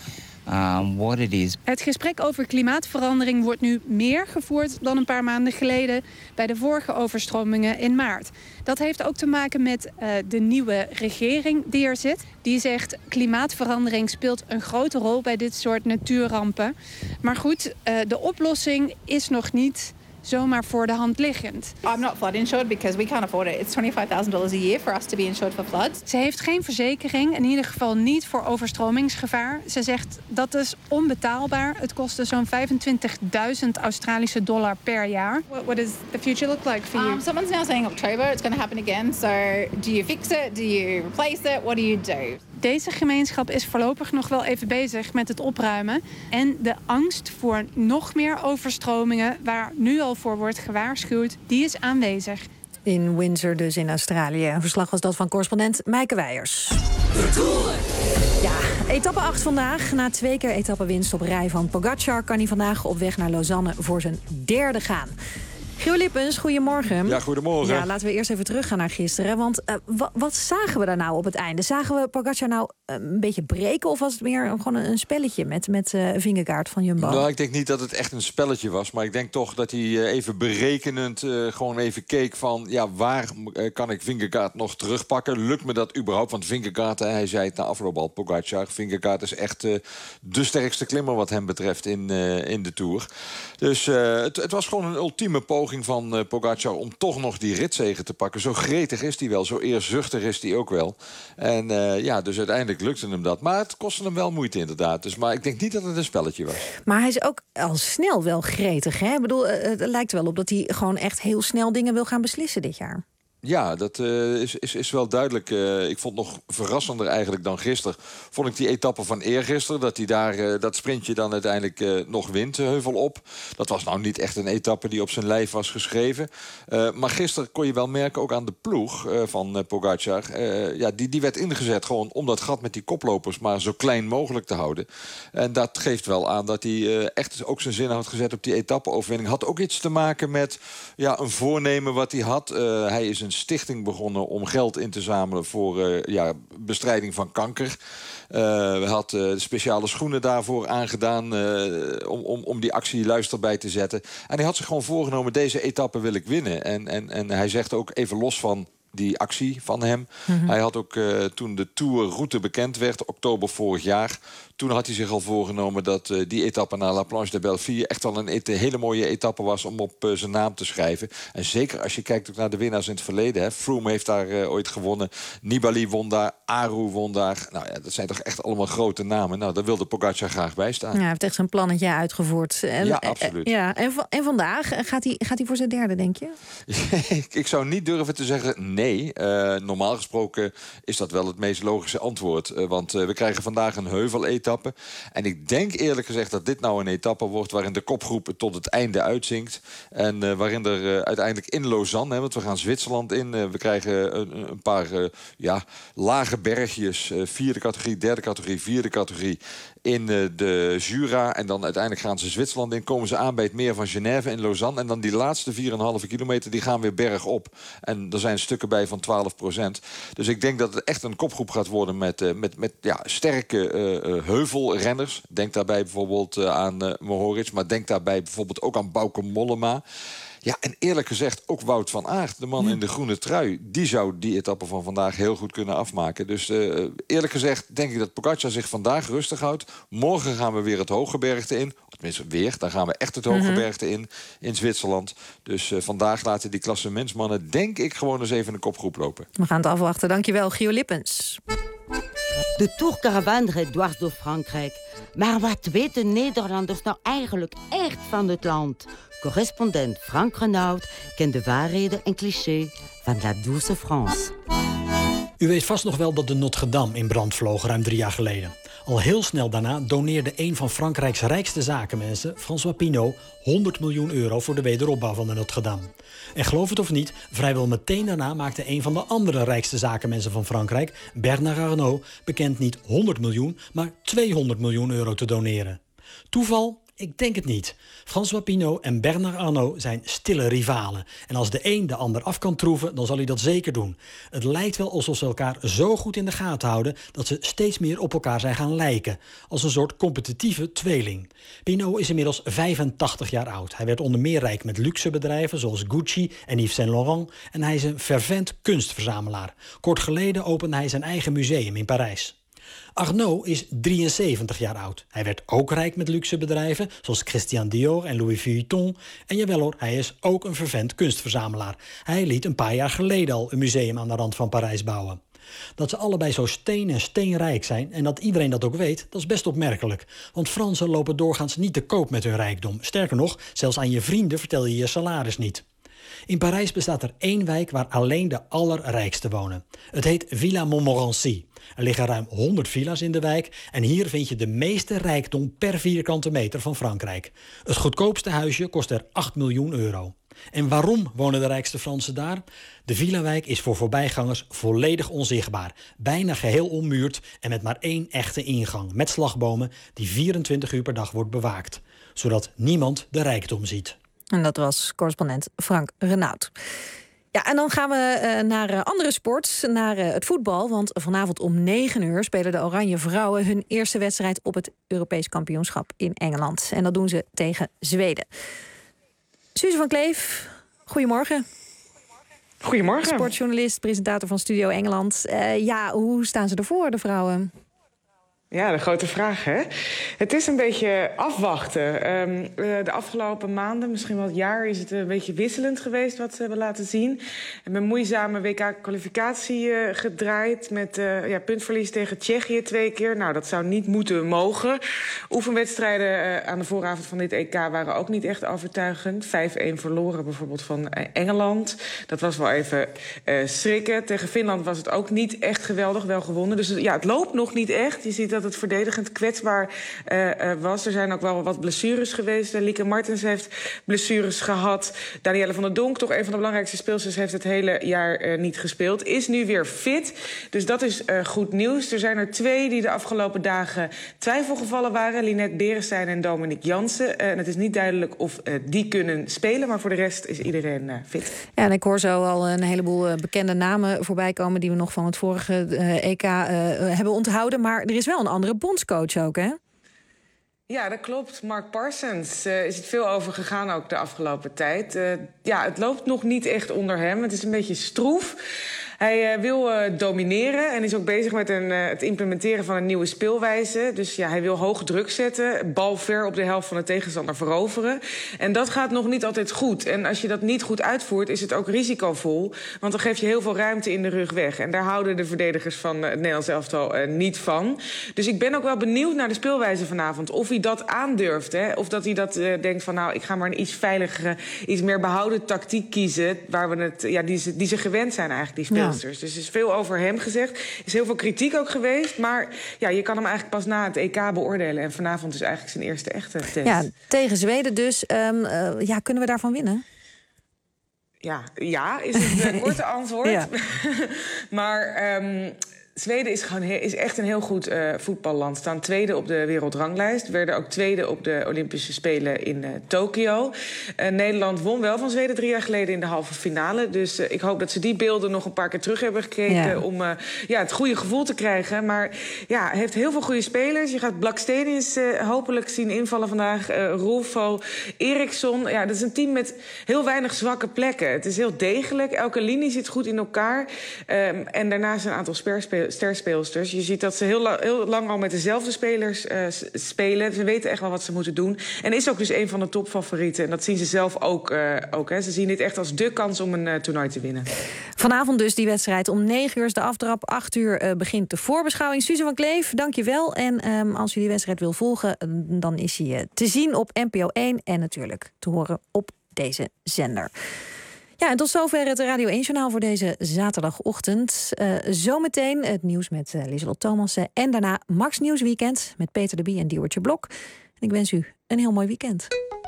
um, what it is. Het gesprek over klimaatverandering wordt nu meer gevoerd dan een paar maanden geleden bij de vorige overstromingen in maart. Dat heeft ook te maken met uh, de nieuwe regering die er zit. Die zegt klimaatverandering speelt een grote rol bij dit soort natuurrampen. Maar goed, uh, de oplossing is nog niet zomaar voor de hand liggend. I'm not flood insured because we can't afford it. It's twenty-five thousand dollars a year for us to be insured for floods. Ze heeft geen verzekering, in ieder geval niet voor overstromingsgevaar. Ze zegt dat is onbetaalbaar. Het kostte zo'n vijfentwintigduizend Australische dollar per jaar. What, what does the future look like for you? Um, someone's now saying October it's going to happen again. So do you fix it? Do you replace it? What do you do? Deze gemeenschap is voorlopig nog wel even bezig met het opruimen. En de angst voor nog meer overstromingen, waar nu al voor wordt gewaarschuwd, die is aanwezig. In Windsor dus in Australië. Een verslag was dat van correspondent Meike Weijers. Ja, etappe acht vandaag. Na twee keer etappewinst op rij van Pogacar kan hij vandaag op weg naar Lausanne voor zijn derde gaan. Gio Lippens, goedemorgen. Ja, goedemorgen. Ja, laten we eerst even teruggaan naar gisteren. Want uh, wat, wat zagen we daar nou op het einde? Zagen we Pogacar nou uh, een beetje breken? Of was het meer gewoon een spelletje met, met uh, Vingegaard van Jumbo? Nou, ik denk niet dat het echt een spelletje was. Maar ik denk toch dat hij uh, even berekenend uh, gewoon even keek van... ja, waar uh, kan ik Vingegaard nog terugpakken? Lukt me dat überhaupt? Want Vingegaard, uh, hij zei het na afloop al, Pogacar... Vingegaard is echt uh, de sterkste klimmer wat hem betreft in, uh, in de Tour. Dus uh, het, het was gewoon een ultieme poging van uh, Pogacar om toch nog die ritzege te pakken. Zo gretig is hij wel, zo eerzuchtig is hij ook wel. En uh, ja, dus uiteindelijk lukte hem dat. Maar het kostte hem wel moeite inderdaad. Dus, maar ik denk niet dat het een spelletje was. Maar hij is ook al snel wel gretig, hè? Ik bedoel, het lijkt wel op dat hij gewoon echt heel snel dingen wil gaan beslissen dit jaar. Ja, dat uh, is, is, is wel duidelijk. Uh, ik vond het nog verrassender eigenlijk dan gisteren. Vond ik die etappe van eergisteren. Dat hij daar uh, dat sprintje dan uiteindelijk uh, nog wint, uh, heuvel op. Dat was nou niet echt een etappe die op zijn lijf was geschreven. Uh, maar gisteren kon je wel merken, ook aan de ploeg uh, van uh, Pogacar. Uh, ja, die, die werd ingezet gewoon om dat gat met die koplopers maar zo klein mogelijk te houden. En dat geeft wel aan dat hij uh, echt ook zijn zin had gezet op die etappe-overwinning. Had ook iets te maken met ja, een voornemen wat hij had. Uh, hij is een stichting begonnen om geld in te zamelen voor uh, ja, bestrijding van kanker. Uh, we hadden uh, speciale schoenen daarvoor aangedaan uh, om, om, om die actie luister bij te zetten. En hij had zich gewoon voorgenomen, deze etappe wil ik winnen. En, en, en hij zegt ook even los van die actie van hem. Mm-hmm. Hij had ook uh, toen de Tourroute bekend werd, oktober vorig jaar... toen had hij zich al voorgenomen dat uh, die etappe naar La Planche de Belleville echt wel een et- hele mooie etappe was om op uh, zijn naam te schrijven. En zeker als je kijkt ook naar de winnaars in het verleden. Hè. Froome heeft daar uh, ooit gewonnen. Nibali won daar. Aru won daar. Nou ja, dat zijn toch echt allemaal grote namen. Nou, daar wilde Pogacar graag bij staan. Ja, hij heeft echt zijn plannetje uitgevoerd. En, ja, absoluut. Uh, ja. En, v- en vandaag gaat hij, gaat hij voor zijn derde, denk je? Ik zou niet durven te zeggen nee. Uh, normaal gesproken is dat wel het meest logische antwoord. Uh, want uh, we krijgen vandaag een heuveletappe. En ik denk eerlijk gezegd dat dit nou een etappe wordt waarin de kopgroep tot het einde uitzinkt. En uh, waarin er uh, uiteindelijk in Lausanne, hè, want we gaan Zwitserland in. Uh, we krijgen een, een paar uh, ja, lage bergjes. Uh, vierde categorie, derde categorie, vierde categorie. In uh, de Jura. En dan uiteindelijk gaan ze Zwitserland in. Komen ze aan bij het meer van Genève in Lausanne. En dan die laatste vier komma vijf kilometer, die gaan weer bergop. En er zijn stukken bij van twaalf procent. Dus ik denk dat het echt een kopgroep gaat worden met, uh, met, met ja, sterke uh, uh, heuvelrenners. Denk daarbij bijvoorbeeld uh, aan uh, Mohoric. Maar denk daarbij bijvoorbeeld ook aan Bauke Mollema. Ja, en eerlijk gezegd ook Wout van Aert, de man in de groene trui, die zou die etappe van vandaag heel goed kunnen afmaken. Dus uh, eerlijk gezegd denk ik dat Pogacar zich vandaag rustig houdt. Morgen gaan we weer het Hooggebergte in. Tenminste weer, dan gaan we echt het Hooggebergte in, in Zwitserland. Dus uh, vandaag laten die klassementsmannen denk ik gewoon eens even een kopgroep lopen. We gaan het afwachten. Dankjewel, Gio Lippens. De Tourcaravane rijdt dwars door Frankrijk. Maar wat weten Nederlanders nou eigenlijk echt van het land? Correspondent Frank Renaud kent de waarheden en clichés van La Douce France. U weet vast nog wel dat de Notre-Dame in brand vloog ruim drie jaar geleden. Al heel snel daarna doneerde een van Frankrijks rijkste zakenmensen, François Pinault, honderd miljoen euro voor de wederopbouw van de Notre-Dame. En geloof het of niet, vrijwel meteen daarna maakte een van de andere rijkste zakenmensen van Frankrijk, Bernard Arnault, bekend niet honderd miljoen, maar tweehonderd miljoen euro te doneren. Toeval Ik denk het niet. François Pinault en Bernard Arnault zijn stille rivalen. En als de een de ander af kan troeven, dan zal hij dat zeker doen. Het lijkt wel alsof ze elkaar zo goed in de gaten houden dat ze steeds meer op elkaar zijn gaan lijken. Als een soort competitieve tweeling. Pinault is inmiddels vijfentachtig jaar oud. Hij werd onder meer rijk met luxebedrijven zoals Gucci en Yves Saint Laurent. En hij is een fervent kunstverzamelaar. Kort geleden opende hij zijn eigen museum in Parijs. Arnault is drieënzeventig jaar oud. Hij werd ook rijk met luxe bedrijven, zoals Christian Dior en Louis Vuitton. En jawel hoor, hij is ook een fervent kunstverzamelaar. Hij liet een paar jaar geleden al een museum aan de rand van Parijs bouwen. Dat ze allebei zo steen en steenrijk zijn en dat iedereen dat ook weet, dat is best opmerkelijk. Want Fransen lopen doorgaans niet te koop met hun rijkdom. Sterker nog, zelfs aan je vrienden vertel je je salaris niet. In Parijs bestaat er één wijk waar alleen de allerrijksten wonen. Het heet Villa Montmorency. Er liggen ruim honderd villa's in de wijk en hier vind je de meeste rijkdom per vierkante meter van Frankrijk. Het goedkoopste huisje kost er acht miljoen euro. En waarom wonen de rijkste Fransen daar? De villawijk is voor voorbijgangers volledig onzichtbaar. Bijna geheel ommuurd en met maar één echte ingang. Met slagbomen die vierentwintig uur per dag wordt bewaakt. Zodat niemand de rijkdom ziet. En dat was correspondent Frank Renaud. Ja, en dan gaan we uh, naar uh, andere sport, naar uh, het voetbal. Want vanavond om negen uur spelen de Oranje Vrouwen hun eerste wedstrijd op het Europees kampioenschap in Engeland. En dat doen ze tegen Zweden. Suze van Kleef, goedemorgen. Goedemorgen. Sportjournalist, presentator van Studio Engeland. Uh, ja, hoe staan ze ervoor, de vrouwen? Ja, de grote vraag, hè? Het is een beetje afwachten. Um, de afgelopen maanden, misschien wel het jaar, is het een beetje wisselend geweest wat ze hebben laten zien. Een moeizame W K-kwalificatie uh, gedraaid met uh, ja, puntverlies tegen Tsjechië twee keer. Nou, dat zou niet moeten mogen. Oefenwedstrijden uh, aan de vooravond van dit E K waren ook niet echt overtuigend. vijf-een verloren bijvoorbeeld van Engeland. Dat was wel even uh, schrikken. Tegen Finland was het ook niet echt geweldig, wel gewonnen. Dus ja, het loopt nog niet echt. Je ziet dat het verdedigend kwetsbaar uh, uh, was. Er zijn ook wel wat blessures geweest. Uh, Lieke Martens heeft blessures gehad. Danielle van der Donk, toch een van de belangrijkste speelsters, heeft het hele jaar uh, niet gespeeld. Is nu weer fit. Dus dat is uh, goed nieuws. Er zijn er twee die de afgelopen dagen twijfelgevallen waren. Linette Beresteyn en Dominique Jansen. Uh, en het is niet duidelijk of uh, die kunnen spelen. Maar voor de rest is iedereen uh, fit. Ja, en ik hoor zo al een heleboel uh, bekende namen voorbij komen die we nog van het vorige uh, E K uh, hebben onthouden. Maar er is wel een andere bondscoach ook, hè? Ja, dat klopt. Mark Parsons uh, is het veel over gegaan ook de afgelopen tijd. Uh, ja, het loopt nog niet echt onder hem. Het is een beetje stroef. Hij uh, wil uh, domineren en is ook bezig met een, uh, het implementeren van een nieuwe speelwijze. Dus ja, hij wil hoog druk zetten, bal ver op de helft van de tegenstander veroveren. En dat gaat nog niet altijd goed. En als je dat niet goed uitvoert, is het ook risicovol. Want dan geef je heel veel ruimte in de rug weg. En daar houden de verdedigers van het Nederlands elftal uh, niet van. Dus ik ben ook wel benieuwd naar de speelwijze vanavond. Of hij dat aandurft. Hè? Of dat hij dat uh, denkt van, nou, ik ga maar een iets veiligere, iets meer behouden tactiek kiezen. Waar we het, ja, die, ze, die ze gewend zijn eigenlijk, die spelers. Ja. Dus er is veel over hem gezegd. Er is heel veel kritiek ook geweest. Maar ja, je kan hem eigenlijk pas na het E K beoordelen. En vanavond is eigenlijk zijn eerste echte test. Ja, tegen Zweden dus. Um, uh, ja, kunnen we daarvan winnen? Ja, ja is het uh, korte antwoord. Ja. maar... Um, Zweden is, gewoon he- is echt een heel goed uh, voetballand. Staan tweede op de wereldranglijst. Werden ook tweede op de Olympische Spelen in uh, Tokio. Uh, Nederland won wel van Zweden drie jaar geleden in de halve finale. Dus uh, ik hoop dat ze die beelden nog een paar keer terug hebben gekeken... Ja. om uh, ja, het goede gevoel te krijgen. Maar ja, hij heeft heel veel goede spelers. Je gaat Blackstenius uh, hopelijk zien invallen vandaag. Uh, Rolfo, Eriksson. Ja, dat is een team met heel weinig zwakke plekken. Het is heel degelijk. Elke linie zit goed in elkaar. Um, en daarnaast een aantal speerspelers. Sterspeelsters. Je ziet dat ze heel, la- heel lang al met dezelfde spelers uh, s- spelen. Ze weten echt wel wat ze moeten doen. En is ook dus een van de topfavorieten. En dat zien ze zelf ook. Uh, ook hè. Ze zien dit echt als dé kans om een uh, toernooi te winnen. Vanavond dus die wedstrijd. Om negen uur is de aftrap. acht uur uh, begint de voorbeschouwing. Suze van Kleef, dank je wel. En um, als u die wedstrijd wil volgen, dan is hij uh, te zien op N P O één. En natuurlijk te horen op deze zender. Ja, en tot zover het Radio één-journaal voor deze zaterdagochtend. Uh, zometeen het nieuws met uh, Lieselot Thomassen. En daarna Max Nieuwsweekend met Peter de Bie en Diewertje Blok. En ik wens u een heel mooi weekend.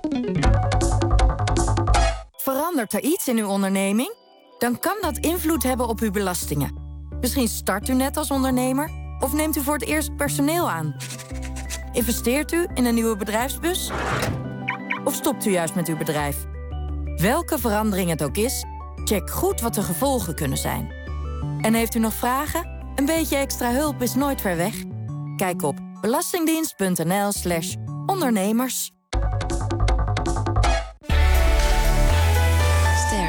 Verandert er iets in uw onderneming? Dan kan dat invloed hebben op uw belastingen. Misschien start u net als ondernemer of neemt u voor het eerst personeel aan. Investeert u in een nieuwe bedrijfsbus? Of stopt u juist met uw bedrijf? Welke verandering het ook is, check goed wat de gevolgen kunnen zijn. En heeft u nog vragen? Een beetje extra hulp is nooit ver weg. Kijk op belastingdienst.nl slash ondernemers. Ster.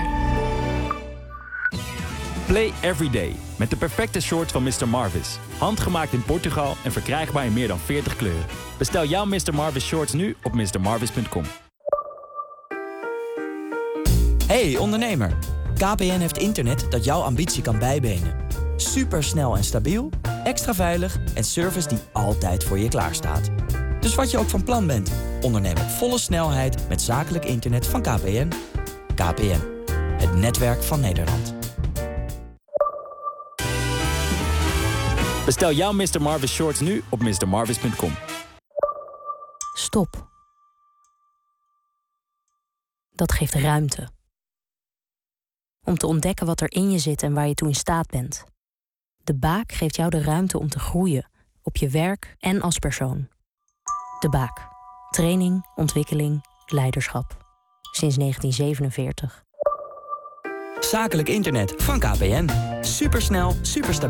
Play Everyday met de perfecte shorts van mister Marvis. Handgemaakt in Portugal en verkrijgbaar in meer dan veertig kleuren. Bestel jouw mister Marvis shorts nu op mister marvis punt com. Hey ondernemer, K P N heeft internet dat jouw ambitie kan bijbenen. Supersnel en stabiel, extra veilig en service die altijd voor je klaarstaat. Dus wat je ook van plan bent, onderneem op volle snelheid met zakelijk internet van K P N. K P N, het netwerk van Nederland. Bestel jouw mister Marvis shorts nu op mister marvis punt com. Stop. Dat geeft ruimte. Om te ontdekken wat er in je zit en waar je toe in staat bent. De Baak geeft jou de ruimte om te groeien, op je werk en als persoon. De Baak. Training, ontwikkeling, leiderschap. Sinds negentien zevenenveertig. Zakelijk internet van K P N. Supersnel, superstabiel.